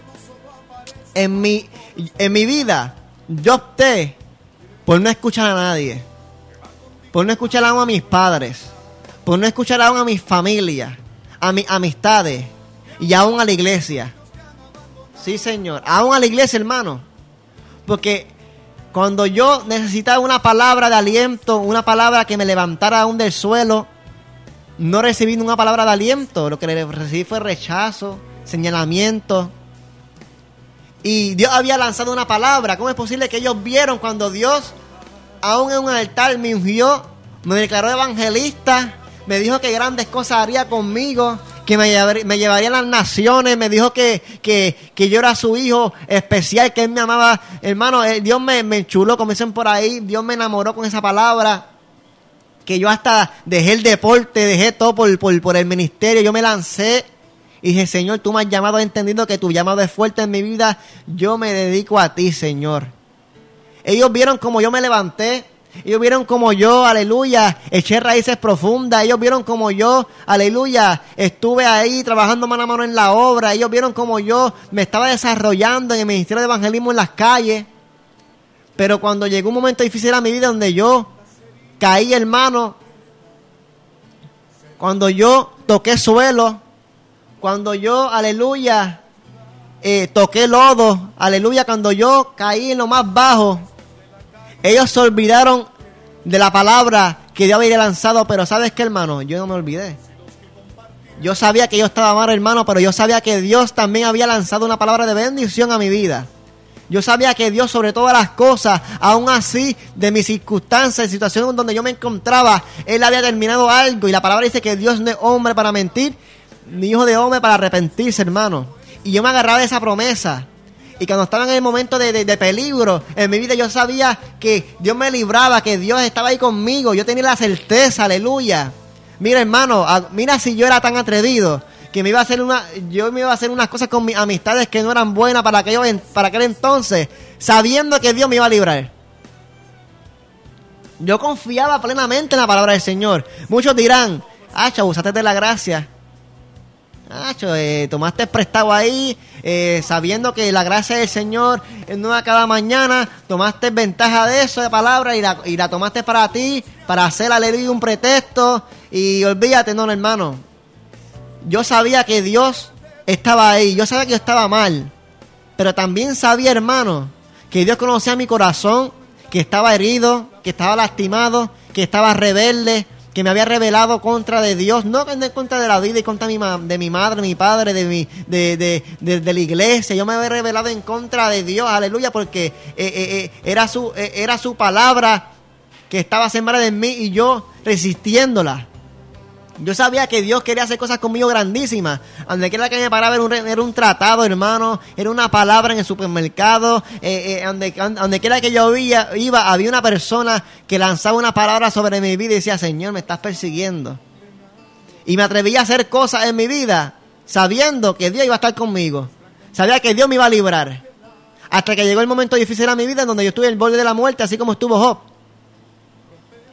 En mi, en mi vida, yo opté por no escuchar a nadie, por no escuchar aún a mis padres, por no escuchar aún a mi familia, a mis amistades y aún a la iglesia. Sí, Señor, aún a la iglesia, hermano, porque cuando yo necesitaba una palabra de aliento, una palabra que me levantara aún del suelo, no recibí una palabra de aliento. Lo que recibí fue rechazo, señalamiento. Y Dios había lanzado una palabra. ¿Cómo es posible que ellos vieron cuando Dios, aún en un altar, me ungió, me declaró evangelista, me dijo que grandes cosas haría conmigo, que me, llevar, me llevaría a las naciones, me dijo que, que, que yo era su hijo especial, que él me amaba, hermano, eh, Dios me, me enchuló, como dicen por ahí, Dios me enamoró con esa palabra, que yo hasta dejé el deporte, dejé todo por, por, por el ministerio, yo me lancé y dije, Señor, tú me has llamado, entendiendo que tu llamado es fuerte en mi vida, yo me dedico a ti, Señor. Ellos vieron como yo me levanté, ellos vieron como yo, aleluya, eché raíces profundas. Ellos vieron como yo, aleluya, estuve ahí trabajando mano a mano en la obra. Ellos vieron como yo me estaba desarrollando en el ministerio de evangelismo en las calles. Pero cuando llegó un momento difícil a mi vida donde yo caí, hermano, cuando yo toqué suelo, cuando yo, aleluya, eh, toqué lodo, aleluya, cuando yo caí en lo más bajo, ellos se olvidaron de la palabra que Dios había lanzado, pero ¿sabes qué, hermano? Yo no me olvidé. Yo sabía que yo estaba mal, hermano, pero yo sabía que Dios también había lanzado una palabra de bendición a mi vida. Yo sabía que Dios, sobre todas las cosas, aún así, de mis circunstancias, de situaciones donde yo me encontraba, Él había terminado algo. Y la palabra dice que Dios no es hombre para mentir, ni hijo de hombre para arrepentirse, hermano. Y yo me agarraba de esa promesa. Y cuando estaba en el momento de, de, de peligro en mi vida, yo sabía que Dios me libraba, que Dios estaba ahí conmigo. Yo tenía la certeza, aleluya. Mira, hermano, a, mira si yo era tan atrevido que me iba a hacer una, yo me iba a hacer unas cosas con mis amistades que no eran buenas para aquello, para aquel entonces, sabiendo que Dios me iba a librar. Yo confiaba plenamente en la palabra del Señor. Muchos dirán, ah, abusaste de la gracia. Nacho, eh, tomaste prestado ahí, eh, sabiendo que la gracia del Señor es nueva cada mañana, tomaste ventaja de eso, de palabra, y la, y la tomaste para ti, para hacer aleluya un pretexto, y olvídate, no, no, hermano. Yo sabía que Dios estaba ahí, yo sabía que yo estaba mal, pero también sabía, hermano, que Dios conocía mi corazón, que estaba herido, que estaba lastimado, que estaba rebelde, que me había rebelado contra de Dios, no en contra de la vida y contra mi ma- de mi madre, mi padre, de mi de, de, de, de la iglesia. Yo me había rebelado en contra de Dios, aleluya, porque eh, eh, eh, era su eh, era su palabra que estaba sembrada en mí y yo resistiéndola. Yo sabía que Dios quería hacer cosas conmigo grandísimas. Donde quiera que me paraba era un, era un tratado, hermano. Era una palabra en el supermercado. Eh, eh, donde, donde quiera que yo iba, iba, había una persona que lanzaba una palabra sobre mi vida y decía, Señor, me estás persiguiendo. Y me atrevía a hacer cosas en mi vida sabiendo que Dios iba a estar conmigo. Sabía que Dios me iba a librar. Hasta que llegó el momento difícil a mi vida en donde yo estuve en el borde de la muerte, así como estuvo Job.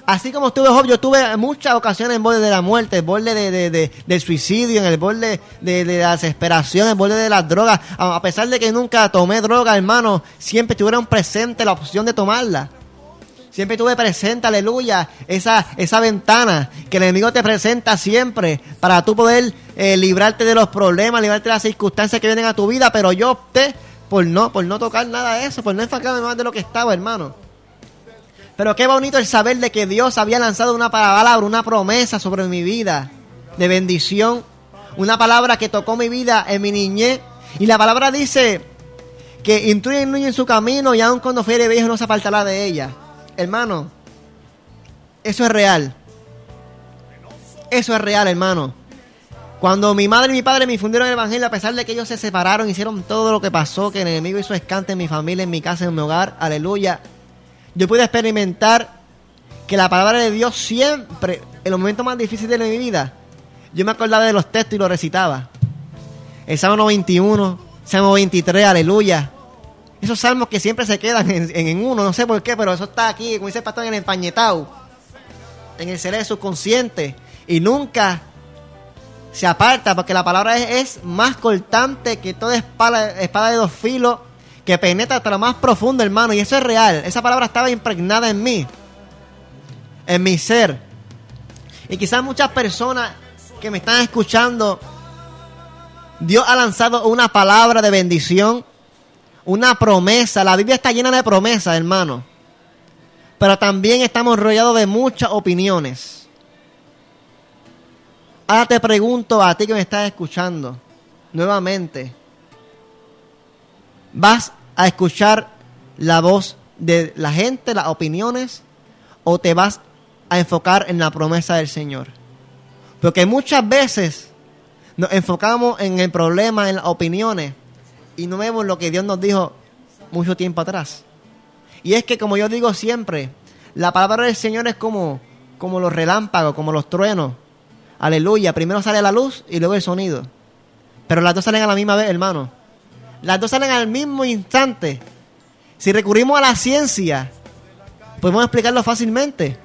Así como estuve Job, yo tuve muchas ocasiones en borde de la muerte, en borde de, de, de, del suicidio, en el borde de, de la desesperación, en el borde de las drogas. A pesar de que nunca tomé droga, hermano, siempre tuvieron presente la opción de tomarla. Siempre tuve presente, aleluya, esa, esa ventana que el enemigo te presenta siempre para tú poder eh, librarte de los problemas, librarte de las circunstancias que vienen a tu vida. Pero yo opté por no, por no tocar nada de eso, por no enfocarme más de lo que estaba, hermano. Pero qué bonito el saber de que Dios había lanzado una palabra, una promesa sobre mi vida de bendición. Una palabra que tocó mi vida en mi niñez. Y la palabra dice que instruye al niño en su camino y aun cuando fuere viejo no se apartará de ella. Hermano, eso es real. Eso es real, hermano. Cuando mi madre y mi padre me infundieron el evangelio, a pesar de que ellos se separaron, hicieron todo lo que pasó, que el enemigo hizo escante en mi familia, en mi casa, en mi hogar, aleluya. Yo pude experimentar que la palabra de Dios siempre, en los momentos más difíciles de mi vida, yo me acordaba de los textos y los recitaba. El Salmo noventa y uno, Salmo veintitrés, aleluya. Esos salmos que siempre se quedan en, en, en uno, no sé por qué, pero eso está aquí, como dice el pastor, en el empañetado, en el cerebro subconsciente, y nunca se aparta, porque la palabra es, es más cortante que toda espada, espada de dos filos, que penetra hasta lo más profundo, hermano, y eso es real. Esa palabra estaba impregnada en mí, en mi ser. Y quizás muchas personas que me están escuchando, Dios ha lanzado una palabra de bendición, una promesa. La Biblia está llena de promesas, hermano, pero también estamos rodeados de muchas opiniones. Ahora te pregunto a ti que me estás escuchando nuevamente, ¿vas a escuchar la voz de la gente, las opiniones, o te vas a enfocar en la promesa del Señor? Porque muchas veces nos enfocamos en el problema, en las opiniones, y no vemos lo que Dios nos dijo mucho tiempo atrás. Y es que, como yo digo siempre, la palabra del Señor es como, como los relámpagos, como los truenos. Aleluya, primero sale la luz y luego el sonido. Pero las dos salen a la misma vez, hermano. Las dos salen al mismo instante. Si recurrimos a la ciencia, podemos explicarlo fácilmente.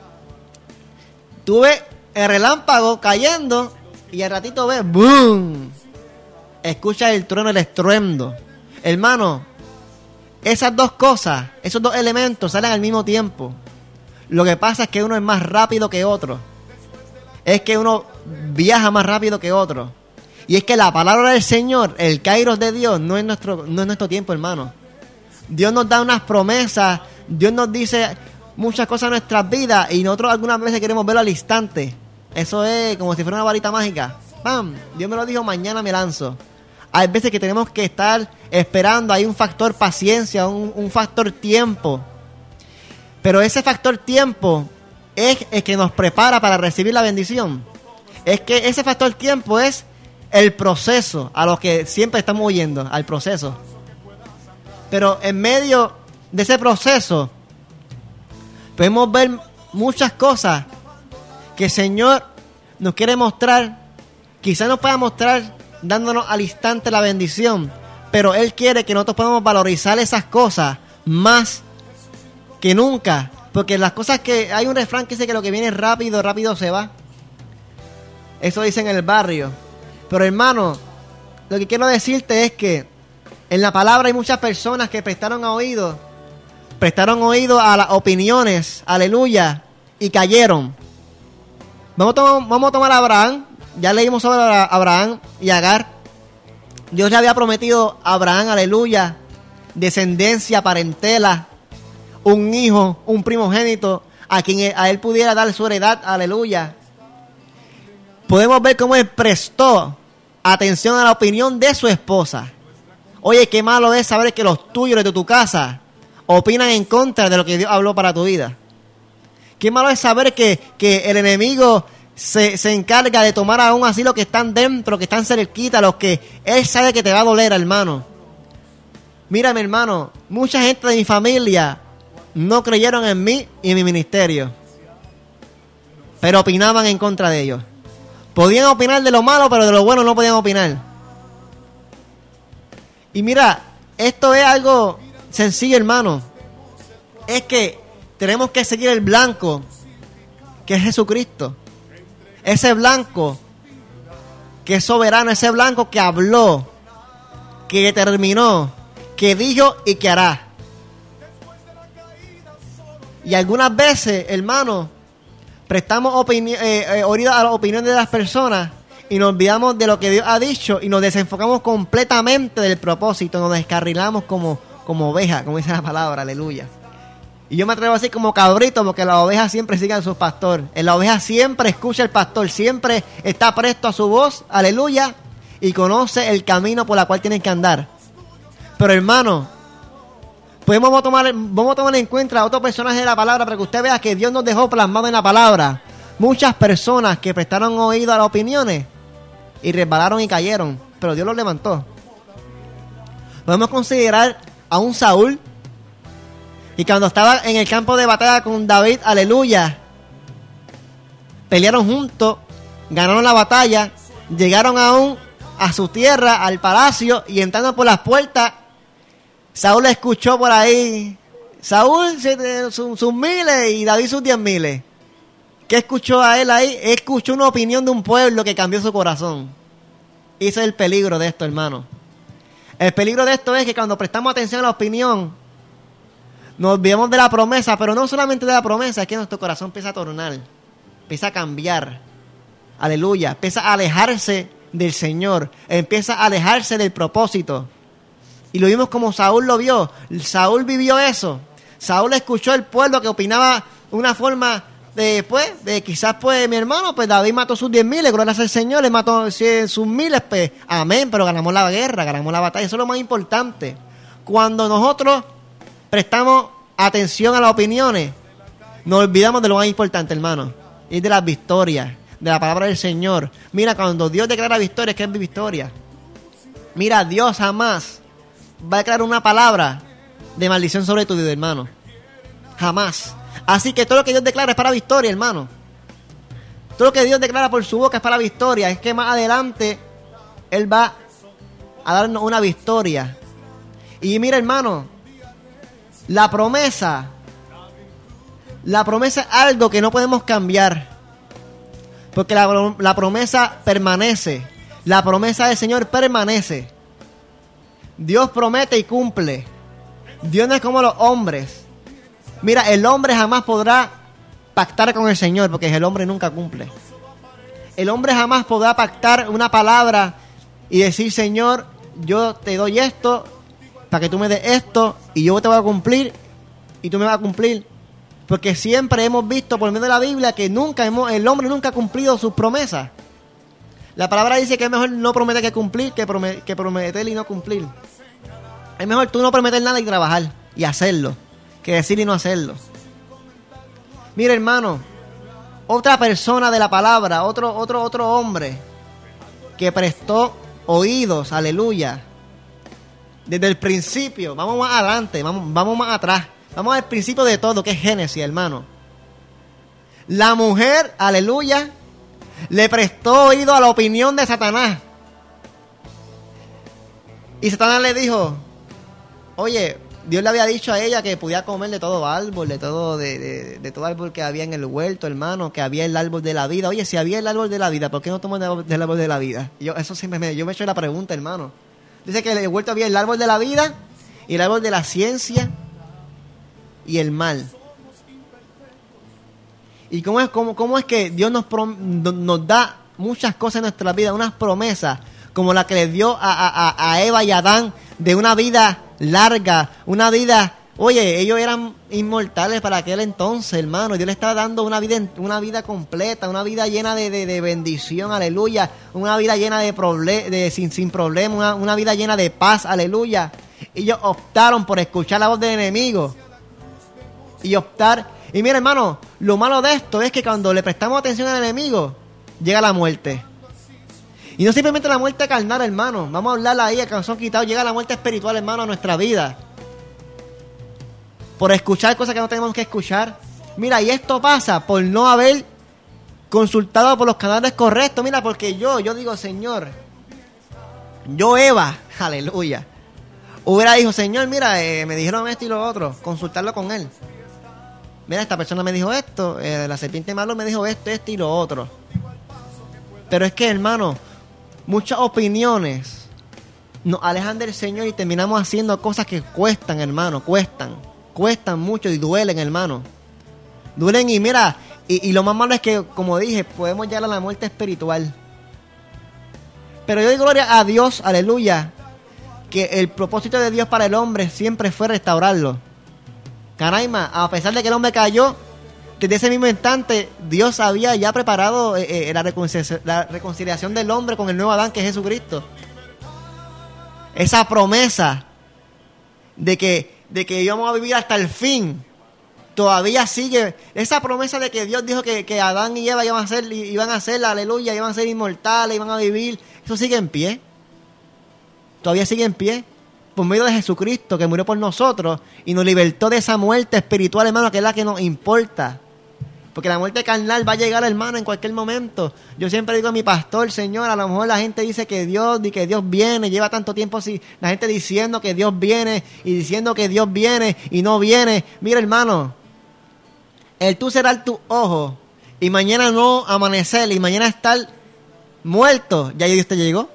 Tú ves el relámpago cayendo y al ratito ves ¡boom! Escucha el trueno, el estruendo. Hermano, esas dos cosas, esos dos elementos salen al mismo tiempo. Lo que pasa es que uno es más rápido que otro. Es que uno viaja más rápido que otro. Y es que la palabra del Señor, el kairos de Dios, no es nuestro, no es nuestro tiempo, hermano. Dios nos da unas promesas, Dios nos dice muchas cosas en nuestras vidas y nosotros algunas veces queremos verlo al instante. Eso es como si fuera una varita mágica. ¡Pam! Dios me lo dijo, mañana me lanzo. Hay veces que tenemos que estar esperando, hay un factor paciencia, un, un factor tiempo. Pero ese factor tiempo es el que nos prepara para recibir la bendición. Es que ese factor tiempo es el proceso, a lo que siempre estamos oyendo, al proceso. Pero en medio de ese proceso podemos ver muchas cosas que el Señor nos quiere mostrar. Quizás nos pueda mostrar dándonos al instante la bendición, pero Él quiere que nosotros podamos valorizar esas cosas más que nunca, porque las cosas que... Hay un refrán que dice que lo que viene rápido, rápido se va. Eso dice en el barrio. Pero hermano, lo que quiero decirte es que en la palabra hay muchas personas que prestaron oído, prestaron oído a las opiniones, aleluya, y cayeron. Vamos a tomar, vamos a, tomar a Abraham. Ya leímos sobre Abraham y Agar. Dios le había prometido a Abraham, aleluya, descendencia, parentela, un hijo, un primogénito, a quien a él pudiera dar su heredad, aleluya. Podemos ver cómo él prestó atención a la opinión de su esposa. Oye, qué malo es saber que los tuyos de tu casa opinan en contra de lo que Dios habló para tu vida. Qué malo es saber que, que el enemigo se, se encarga de tomar aún así los que están dentro, que están cerquita, los que él sabe que te va a doler, hermano. Mírame, hermano, mucha gente de mi familia no creyeron en mí y en mi ministerio, pero opinaban en contra de ellos. Podían opinar de lo malo, pero de lo bueno no podían opinar. Y mira, esto es algo sencillo, hermano. Es que tenemos que seguir el blanco que es Jesucristo. Ese blanco que es soberano, ese blanco que habló, que determinó, que dijo y que hará. Y algunas veces, hermanos, prestamos opini- eh, eh, oído a la opinión de las personas y nos olvidamos de lo que Dios ha dicho y nos desenfocamos completamente del propósito, nos descarrilamos como, como oveja, como dice la palabra, aleluya. Y yo me atrevo a decir como cabrito, porque la oveja siempre sigue a su pastor. La oveja siempre escucha al pastor, siempre está presto a su voz, aleluya, y conoce el camino por el cual tienen que andar. Pero hermano, podemos tomar, vamos a tomar en cuenta a otro personaje de la palabra para que usted vea que Dios nos dejó plasmado en la palabra. Muchas personas que prestaron oído a las opiniones y resbalaron y cayeron, pero Dios los levantó. Podemos considerar a un Saúl, y cuando estaba en el campo de batalla con David, aleluya, pelearon juntos, ganaron la batalla, llegaron aún a su tierra, al palacio, y entrando por las puertas, Saúl escuchó por ahí, Saúl sus, sus miles y David sus diez miles. ¿Qué escuchó a él ahí? Escuchó una opinión de un pueblo que cambió su corazón. Y ese es el peligro de esto, hermano. El peligro de esto es que cuando prestamos atención a la opinión, nos olvidamos de la promesa, pero no solamente de la promesa, es que nuestro corazón empieza a tornar, empieza a cambiar, aleluya, empieza a alejarse del Señor, empieza a alejarse del propósito. Y lo vimos como Saúl lo vio. Saúl vivió eso. Saúl escuchó el pueblo que opinaba una forma de, pues, de quizás, pues, mi hermano, pues David mató sus diez miles, gloria al Señor, le mató sus miles, pues, amén, pero ganamos la guerra, ganamos la batalla. Eso es lo más importante. Cuando nosotros prestamos atención a las opiniones, nos olvidamos de lo más importante, hermano, y de las victorias, de la palabra del Señor. Mira, cuando Dios declara victoria, ¿qué es victoria? Mira, Dios jamás va a declarar una palabra de maldición sobre tu vida, hermano. Jamás. Así que todo lo que Dios declara es para victoria, hermano. Todo lo que Dios declara por su boca es para victoria. Es que más adelante Él va a darnos una victoria. Y mira, hermano, la promesa, la promesa es algo que no podemos cambiar, porque la, la promesa permanece, la promesa del Señor permanece. Dios promete y cumple. Dios no es como los hombres. Mira, el hombre jamás podrá pactar con el Señor, porque el hombre nunca cumple. El hombre jamás podrá pactar una palabra y decir, Señor, yo te doy esto para que tú me des esto y yo te voy a cumplir y tú me vas a cumplir, porque siempre hemos visto por medio de la Biblia que nunca hemos, el hombre nunca ha cumplido sus promesas. La palabra dice que es mejor no prometer que cumplir que, promet, que prometer y no cumplir. Es mejor tú no prometer nada y trabajar y hacerlo que decir y no hacerlo. Mira, hermano, otra persona de la palabra, otro, otro, otro hombre que prestó oídos, aleluya, desde el principio. Vamos más adelante, vamos, vamos más atrás. Vamos al principio de todo, que es Génesis, hermano. La mujer, aleluya, le prestó oído a la opinión de Satanás. Y Satanás le dijo, oye, Dios le había dicho a ella que podía comer de todo árbol, de todo, de, de, de todo árbol que había en el huerto, hermano, que había el árbol de la vida. Oye, si había el árbol de la vida, ¿por qué no toman del árbol de la vida? Yo, eso siempre me, yo me he hecho la pregunta, hermano. Dice que en el huerto había el árbol de la vida y el árbol de la ciencia y el mal. ¿Y cómo es, cómo, cómo es que Dios nos, prom, nos da muchas cosas en nuestra vida, unas promesas, como la que le dio a, a, a Eva y a Adán, de una vida larga, una vida, oye, ellos eran inmortales para aquel entonces, hermano, Dios le estaba dando una vida, una vida completa, una vida llena de, de, de bendición, aleluya, una vida llena de problemas, de, sin, sin problemas, una, una vida llena de paz, aleluya. Ellos optaron por escuchar la voz del enemigo y optar, y mira, hermano, lo malo de esto es que cuando le prestamos atención al enemigo, llega la muerte. Y no simplemente la muerte carnal, hermano. Vamos a hablarla ahí, a calzón quitado. Llega la muerte espiritual, hermano, a nuestra vida. Por escuchar cosas que no tenemos que escuchar. Mira, y esto pasa por no haber consultado por los canales correctos. Mira, porque yo, yo digo, Señor, yo, Eva, aleluya, hubiera dicho, Señor, mira, eh, me dijeron esto y lo otro. Consultarlo con Él. Mira, esta persona me dijo esto, eh, la serpiente malo me dijo esto, esto y lo otro. Pero es que, hermano, muchas opiniones nos alejan del Señor y terminamos haciendo cosas que cuestan, hermano, cuestan. Cuestan mucho y duelen, hermano. Duelen y mira, y, y lo más malo es que, como dije, podemos llegar a la muerte espiritual. Pero yo doy gloria a Dios, aleluya, que el propósito de Dios para el hombre siempre fue restaurarlo. Canaima, a pesar de que el hombre cayó, desde ese mismo instante, Dios había ya preparado eh, eh, la, reconciliación, la reconciliación del hombre con el nuevo Adán, que es Jesucristo. Esa promesa de que, de que íbamos a vivir hasta el fin, todavía sigue. Esa promesa de que Dios dijo que, que Adán y Eva iban a ser, iban a ser, aleluya, iban a ser inmortales, iban a vivir, eso sigue en pie. Todavía sigue en pie. Por medio de Jesucristo, que murió por nosotros y nos libertó de esa muerte espiritual, hermano, que es la que nos importa. Porque la muerte carnal va a llegar, hermano, en cualquier momento. Yo siempre digo a mi pastor, Señor, a lo mejor la gente dice que Dios, y que Dios viene, lleva tanto tiempo así, la gente diciendo que Dios viene y diciendo que Dios viene y no viene. Mira, hermano, el tú cerrar tus ojos y mañana no amanecer y mañana estar muerto, ya Dios te llegó.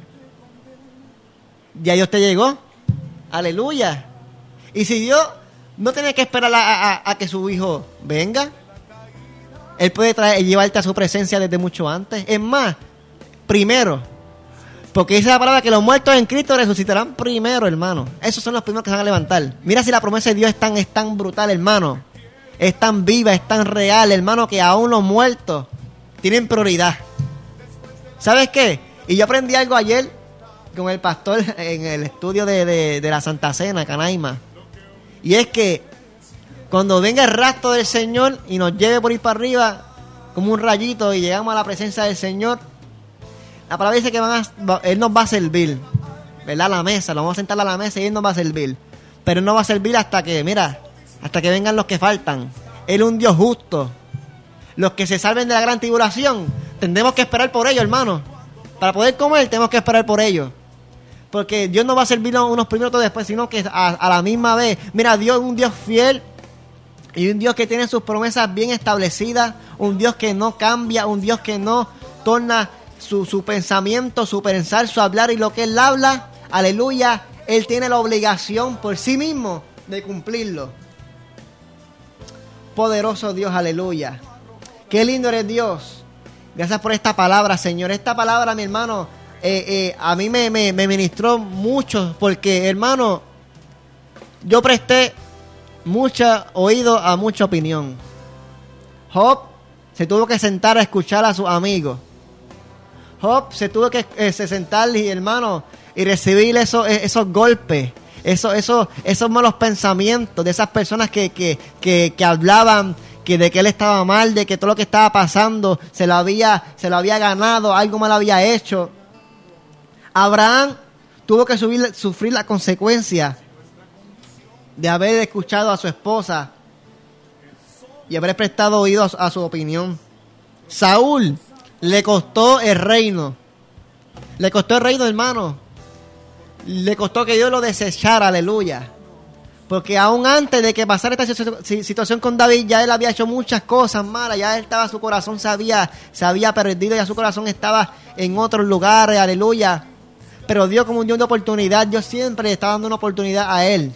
Ya Dios te llegó. Aleluya. Y si Dios no tiene que esperar a, a, a que su hijo venga, Él puede traer, llevarte a su presencia desde mucho antes. Es más, primero, porque dice la palabra que los muertos en Cristo resucitarán primero, hermano. Esos son los primeros que se van a levantar. Mira si la promesa de Dios es tan, es tan brutal, hermano. Es tan viva, es tan real, hermano, que aún los muertos tienen prioridad. ¿Sabes qué? Y yo aprendí algo ayer con el pastor en el estudio de, de, de la Santa Cena, Canaima. Y es que cuando venga el rapto del Señor y nos lleve por ir para arriba como un rayito y llegamos a la presencia del Señor, la palabra dice que van a, Él nos va a servir, ¿verdad? A la mesa, lo vamos a sentar a la mesa y Él nos va a servir. Pero Él no va a servir hasta que, mira, hasta que vengan los que faltan. Él es un Dios justo. Los que se salven de la gran tribulación, tendremos que esperar por ellos, hermano. Para poder comer, tenemos que esperar por ellos. Porque Dios no va a servir unos primeros otros después, sino que a, a la misma vez. Mira, Dios es un Dios fiel y un Dios que tiene sus promesas bien establecidas. Un Dios que no cambia, un Dios que no torna su, su pensamiento, su pensar, su hablar y lo que Él habla. Aleluya, Él tiene la obligación por sí mismo de cumplirlo. Poderoso Dios, aleluya. Qué lindo eres Dios. Gracias por esta palabra, Señor. Esta palabra, mi hermano, eh, eh, a mí me, me, me ministró mucho porque, hermano, yo presté mucho oído a mucha opinión. Job se tuvo que sentar a escuchar a sus amigos. Job se tuvo que eh, se sentar, y, hermano, y recibir esos, esos golpes, esos, esos, esos malos pensamientos de esas personas que, que, que, que hablaban que de que él estaba mal, de que todo lo que estaba pasando se lo había, se lo había ganado, algo mal había hecho. Abraham tuvo que subir, sufrir la consecuencia de haber escuchado a su esposa y haber prestado oído a, a su opinión. Saúl le costó el reino. Le costó el reino, hermano. Le costó que Dios lo desechara, aleluya. Porque aún antes de que pasara esta situación con David, ya él había hecho muchas cosas malas, ya él estaba, su corazón se había, se había perdido, ya su corazón estaba en otros lugares, aleluya. Pero Dios, como un Dios de oportunidad, Dios siempre le está dando una oportunidad a él.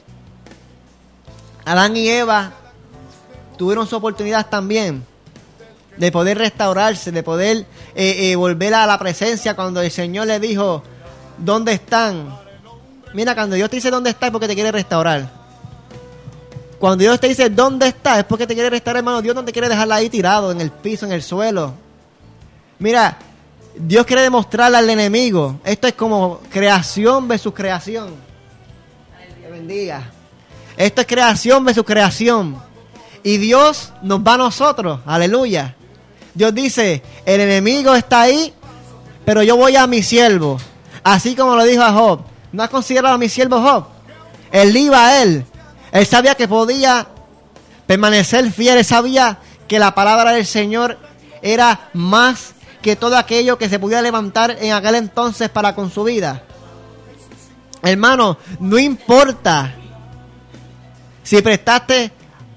Adán y Eva tuvieron su oportunidad también de poder restaurarse, de poder eh, eh, volver a la presencia cuando el Señor le dijo, ¿dónde están? Mira, cuando Dios te dice dónde está es porque te quiere restaurar. Cuando Dios te dice dónde está es porque te quiere restaurar, hermano. Dios no te quiere dejarla ahí tirado en el piso, en el suelo. Mira, Dios quiere demostrarle al enemigo. Esto es como creación versus creación. Que bendiga. Esto es creación versus creación. Y Dios nos va a nosotros. Aleluya. Dios dice, el enemigo está ahí, pero yo voy a mi siervo. Así como lo dijo a Job. ¿No has considerado a mi siervo Job? Él iba a él. Él sabía que podía permanecer fiel. Él sabía que la palabra del Señor era más que todo aquello que se pudiera levantar en aquel entonces para con su vida. Hermano, no importa si prestaste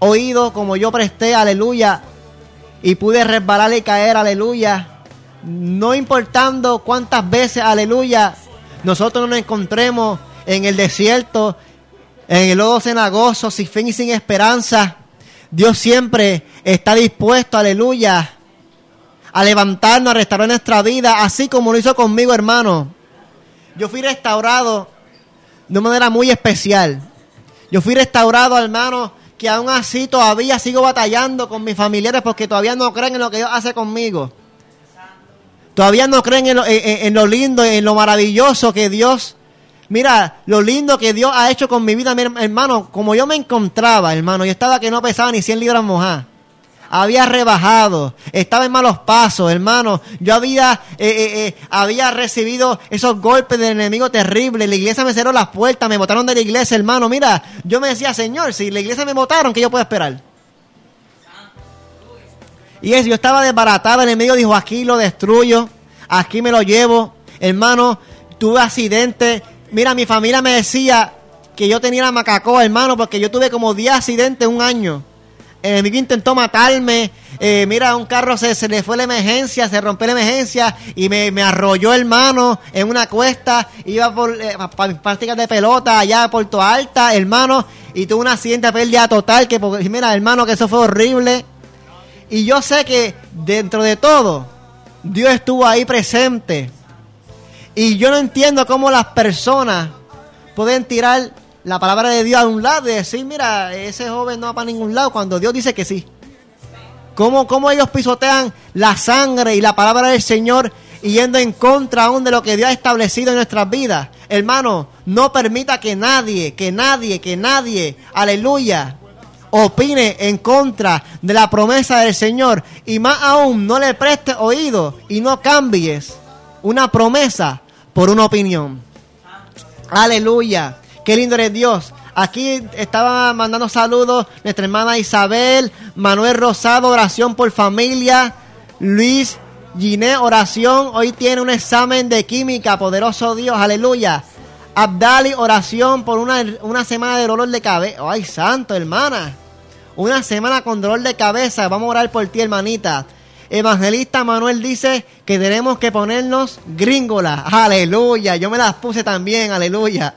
oído como yo presté, aleluya, y pude resbalar y caer, aleluya. No importando cuántas veces, aleluya, nosotros nos encontremos en el desierto, en el lodo cenagoso, sin fin y sin esperanza, Dios siempre está dispuesto, aleluya, a levantarnos, a restaurar nuestra vida, así como lo hizo conmigo, hermano. Yo fui restaurado de una manera muy especial. Yo fui restaurado, hermano, que aún así todavía sigo batallando con mis familiares porque todavía no creen en lo que Dios hace conmigo. Todavía no creen en lo, en, en lo lindo, en lo maravilloso que Dios... Mira, lo lindo que Dios ha hecho con mi vida, mi hermano. Como yo me encontraba, hermano, yo estaba que no pesaba ni cien libras mojadas. Había rebajado, estaba en malos pasos, hermano. Yo había eh, eh, eh, había recibido esos golpes del enemigo terribles. La iglesia me cerró las puertas, me botaron de la iglesia, hermano. Mira, yo me decía, Señor, si la iglesia me botaron, ¿qué yo puedo esperar? Y eso, yo estaba desbaratado. El enemigo dijo, aquí lo destruyo, aquí me lo llevo. Hermano, tuve accidentes. Mira, mi familia me decía que yo tenía la macacoa, hermano, porque yo tuve como diez accidentes en un año. El enemigo intentó matarme. Eh, mira, un carro se, se le fue la emergencia, se rompió la emergencia y me, me arrolló, hermano, en una cuesta. Iba por eh, para mis prácticas de pelota allá a Puerto Alta, hermano, y tuve un accidente de pérdida total. Que, mira, hermano, que eso fue horrible. Y yo sé que dentro de todo, Dios estuvo ahí presente. Y yo no entiendo cómo las personas pueden tirar la palabra de Dios a un lado y decir, mira, ese joven no va para ningún lado, cuando Dios dice que sí. ¿Cómo, cómo ellos pisotean la sangre y la palabra del Señor y yendo en contra aún de lo que Dios ha establecido en nuestras vidas? Hermano, no permita que nadie, que nadie, que nadie, aleluya, opine en contra de la promesa del Señor. Y más aún, no le prestes oído y no cambies una promesa por una opinión. Aleluya. Qué lindo eres Dios. Aquí estaba mandando saludos nuestra hermana Isabel, Manuel Rosado, oración por familia. Luis Giné, oración. Hoy tiene un examen de química, poderoso Dios, aleluya. Abdali, oración por una, una semana de dolor de cabeza. Ay, santo, hermana. Una semana con dolor de cabeza. Vamos a orar por ti, hermanita. Evangelista Manuel dice que tenemos que ponernos gringola. Aleluya. Yo me las puse también, aleluya.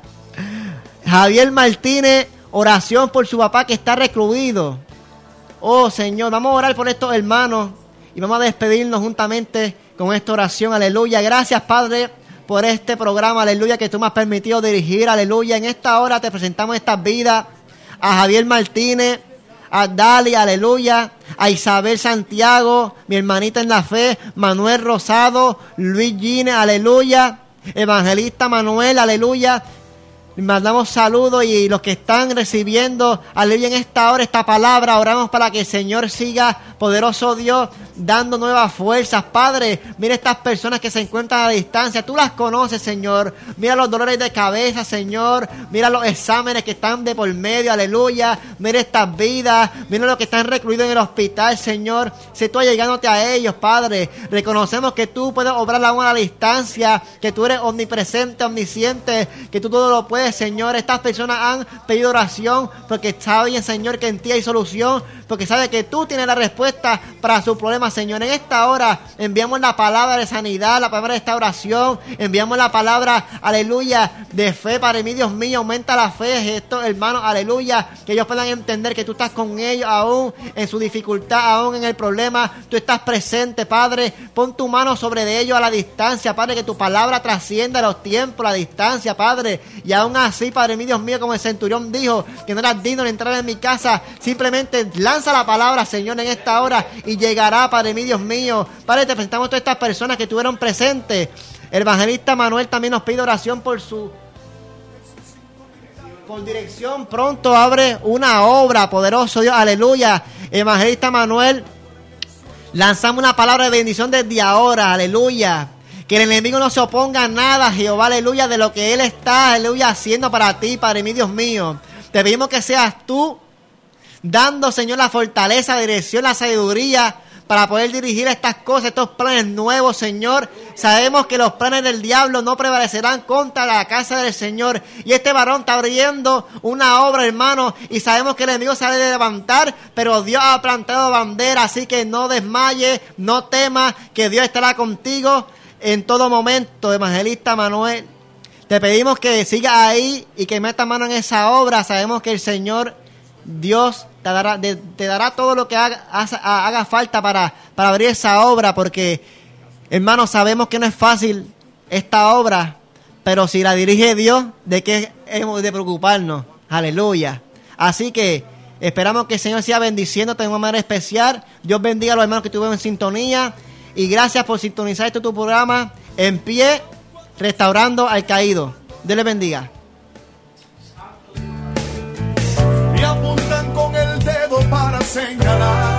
Javier Martínez, oración por su papá que está recluido. Oh, Señor, vamos a orar por estos hermanos y vamos a despedirnos juntamente con esta oración. Aleluya. Gracias, Padre, por este programa, aleluya, que tú me has permitido dirigir. Aleluya. En esta hora te presentamos estas vidas. A Javier Martínez, a Dali, aleluya, a Isabel Santiago, mi hermanita en la fe, Manuel Rosado, Luis Gine, aleluya, Evangelista Manuel, aleluya. Mandamos saludos y los que están recibiendo, aleluya, en esta hora, esta palabra, oramos para que el Señor siga, poderoso Dios, dando nuevas fuerzas. Padre, mira estas personas que se encuentran a la distancia, tú las conoces, Señor. Mira los dolores de cabeza, Señor. Mira los exámenes que están de por medio, aleluya. Mira estas vidas, mira los que están recluidos en el hospital, Señor. Si tú llegándote a ellos, Padre, reconocemos que tú puedes obrar aún a la distancia, que tú eres omnipresente, omnisciente, que tú todo lo puedes, Señor. Estas personas han pedido oración porque saben, Señor, que en ti hay solución, porque sabe que tú tienes la respuesta para su problema, Señor. En esta hora enviamos la palabra de sanidad, la palabra de restauración, enviamos la palabra, aleluya, de fe. Para mí, Dios mío, aumenta la fe, estos hermanos, aleluya, que ellos puedan entender que tú estás con ellos aún en su dificultad, aún en el problema, tú estás presente, Padre. Pon tu mano sobre de ellos a la distancia, Padre, que tu palabra trascienda los tiempos, la distancia, Padre, y aún así, Padre mío, Dios mío, como el centurión dijo que no eras digno de entrar en mi casa, simplemente lanza la palabra, Señor, en esta hora y llegará, Padre mío, Dios mío. Padre, te presentamos a todas estas personas que estuvieron presentes. El evangelista Manuel también nos pide oración por su por dirección. Pronto abre una obra, poderoso Dios, aleluya. Evangelista Manuel, lanzamos una palabra de bendición desde ahora, aleluya. Que el enemigo no se oponga a nada, Jehová, aleluya, de lo que Él está, aleluya, haciendo para ti, Padre mío, Dios mío. Te pedimos que seas tú dando, Señor, la fortaleza, la dirección, la sabiduría para poder dirigir estas cosas, estos planes nuevos, Señor. Sabemos que los planes del diablo no prevalecerán contra la casa del Señor. Y este varón está abriendo una obra, hermano, y sabemos que el enemigo sale de levantar, pero Dios ha plantado bandera, así que no desmaye, no temas, que Dios estará contigo en todo momento. Evangelista Manuel, te pedimos que sigas ahí y que metas mano en esa obra. Sabemos que el Señor Dios te dará, de, te dará todo lo que haga, haga, haga falta para, para abrir esa obra, porque, hermanos, sabemos que no es fácil esta obra, pero si la dirige Dios, ¿de qué hemos de preocuparnos? Aleluya. Así que esperamos que el Señor siga bendiciéndote de una manera especial. Dios bendiga a los hermanos que estuvieron en sintonía, y gracias por sintonizar este tu programa, En Pie, Restaurando al Caído. Dios les bendiga. Me apuntan con el dedo para señalar.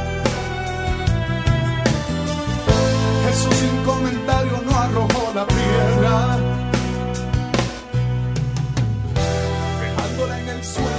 Jesús sin comentario no arrojó la piedra, dejándola en el suelo.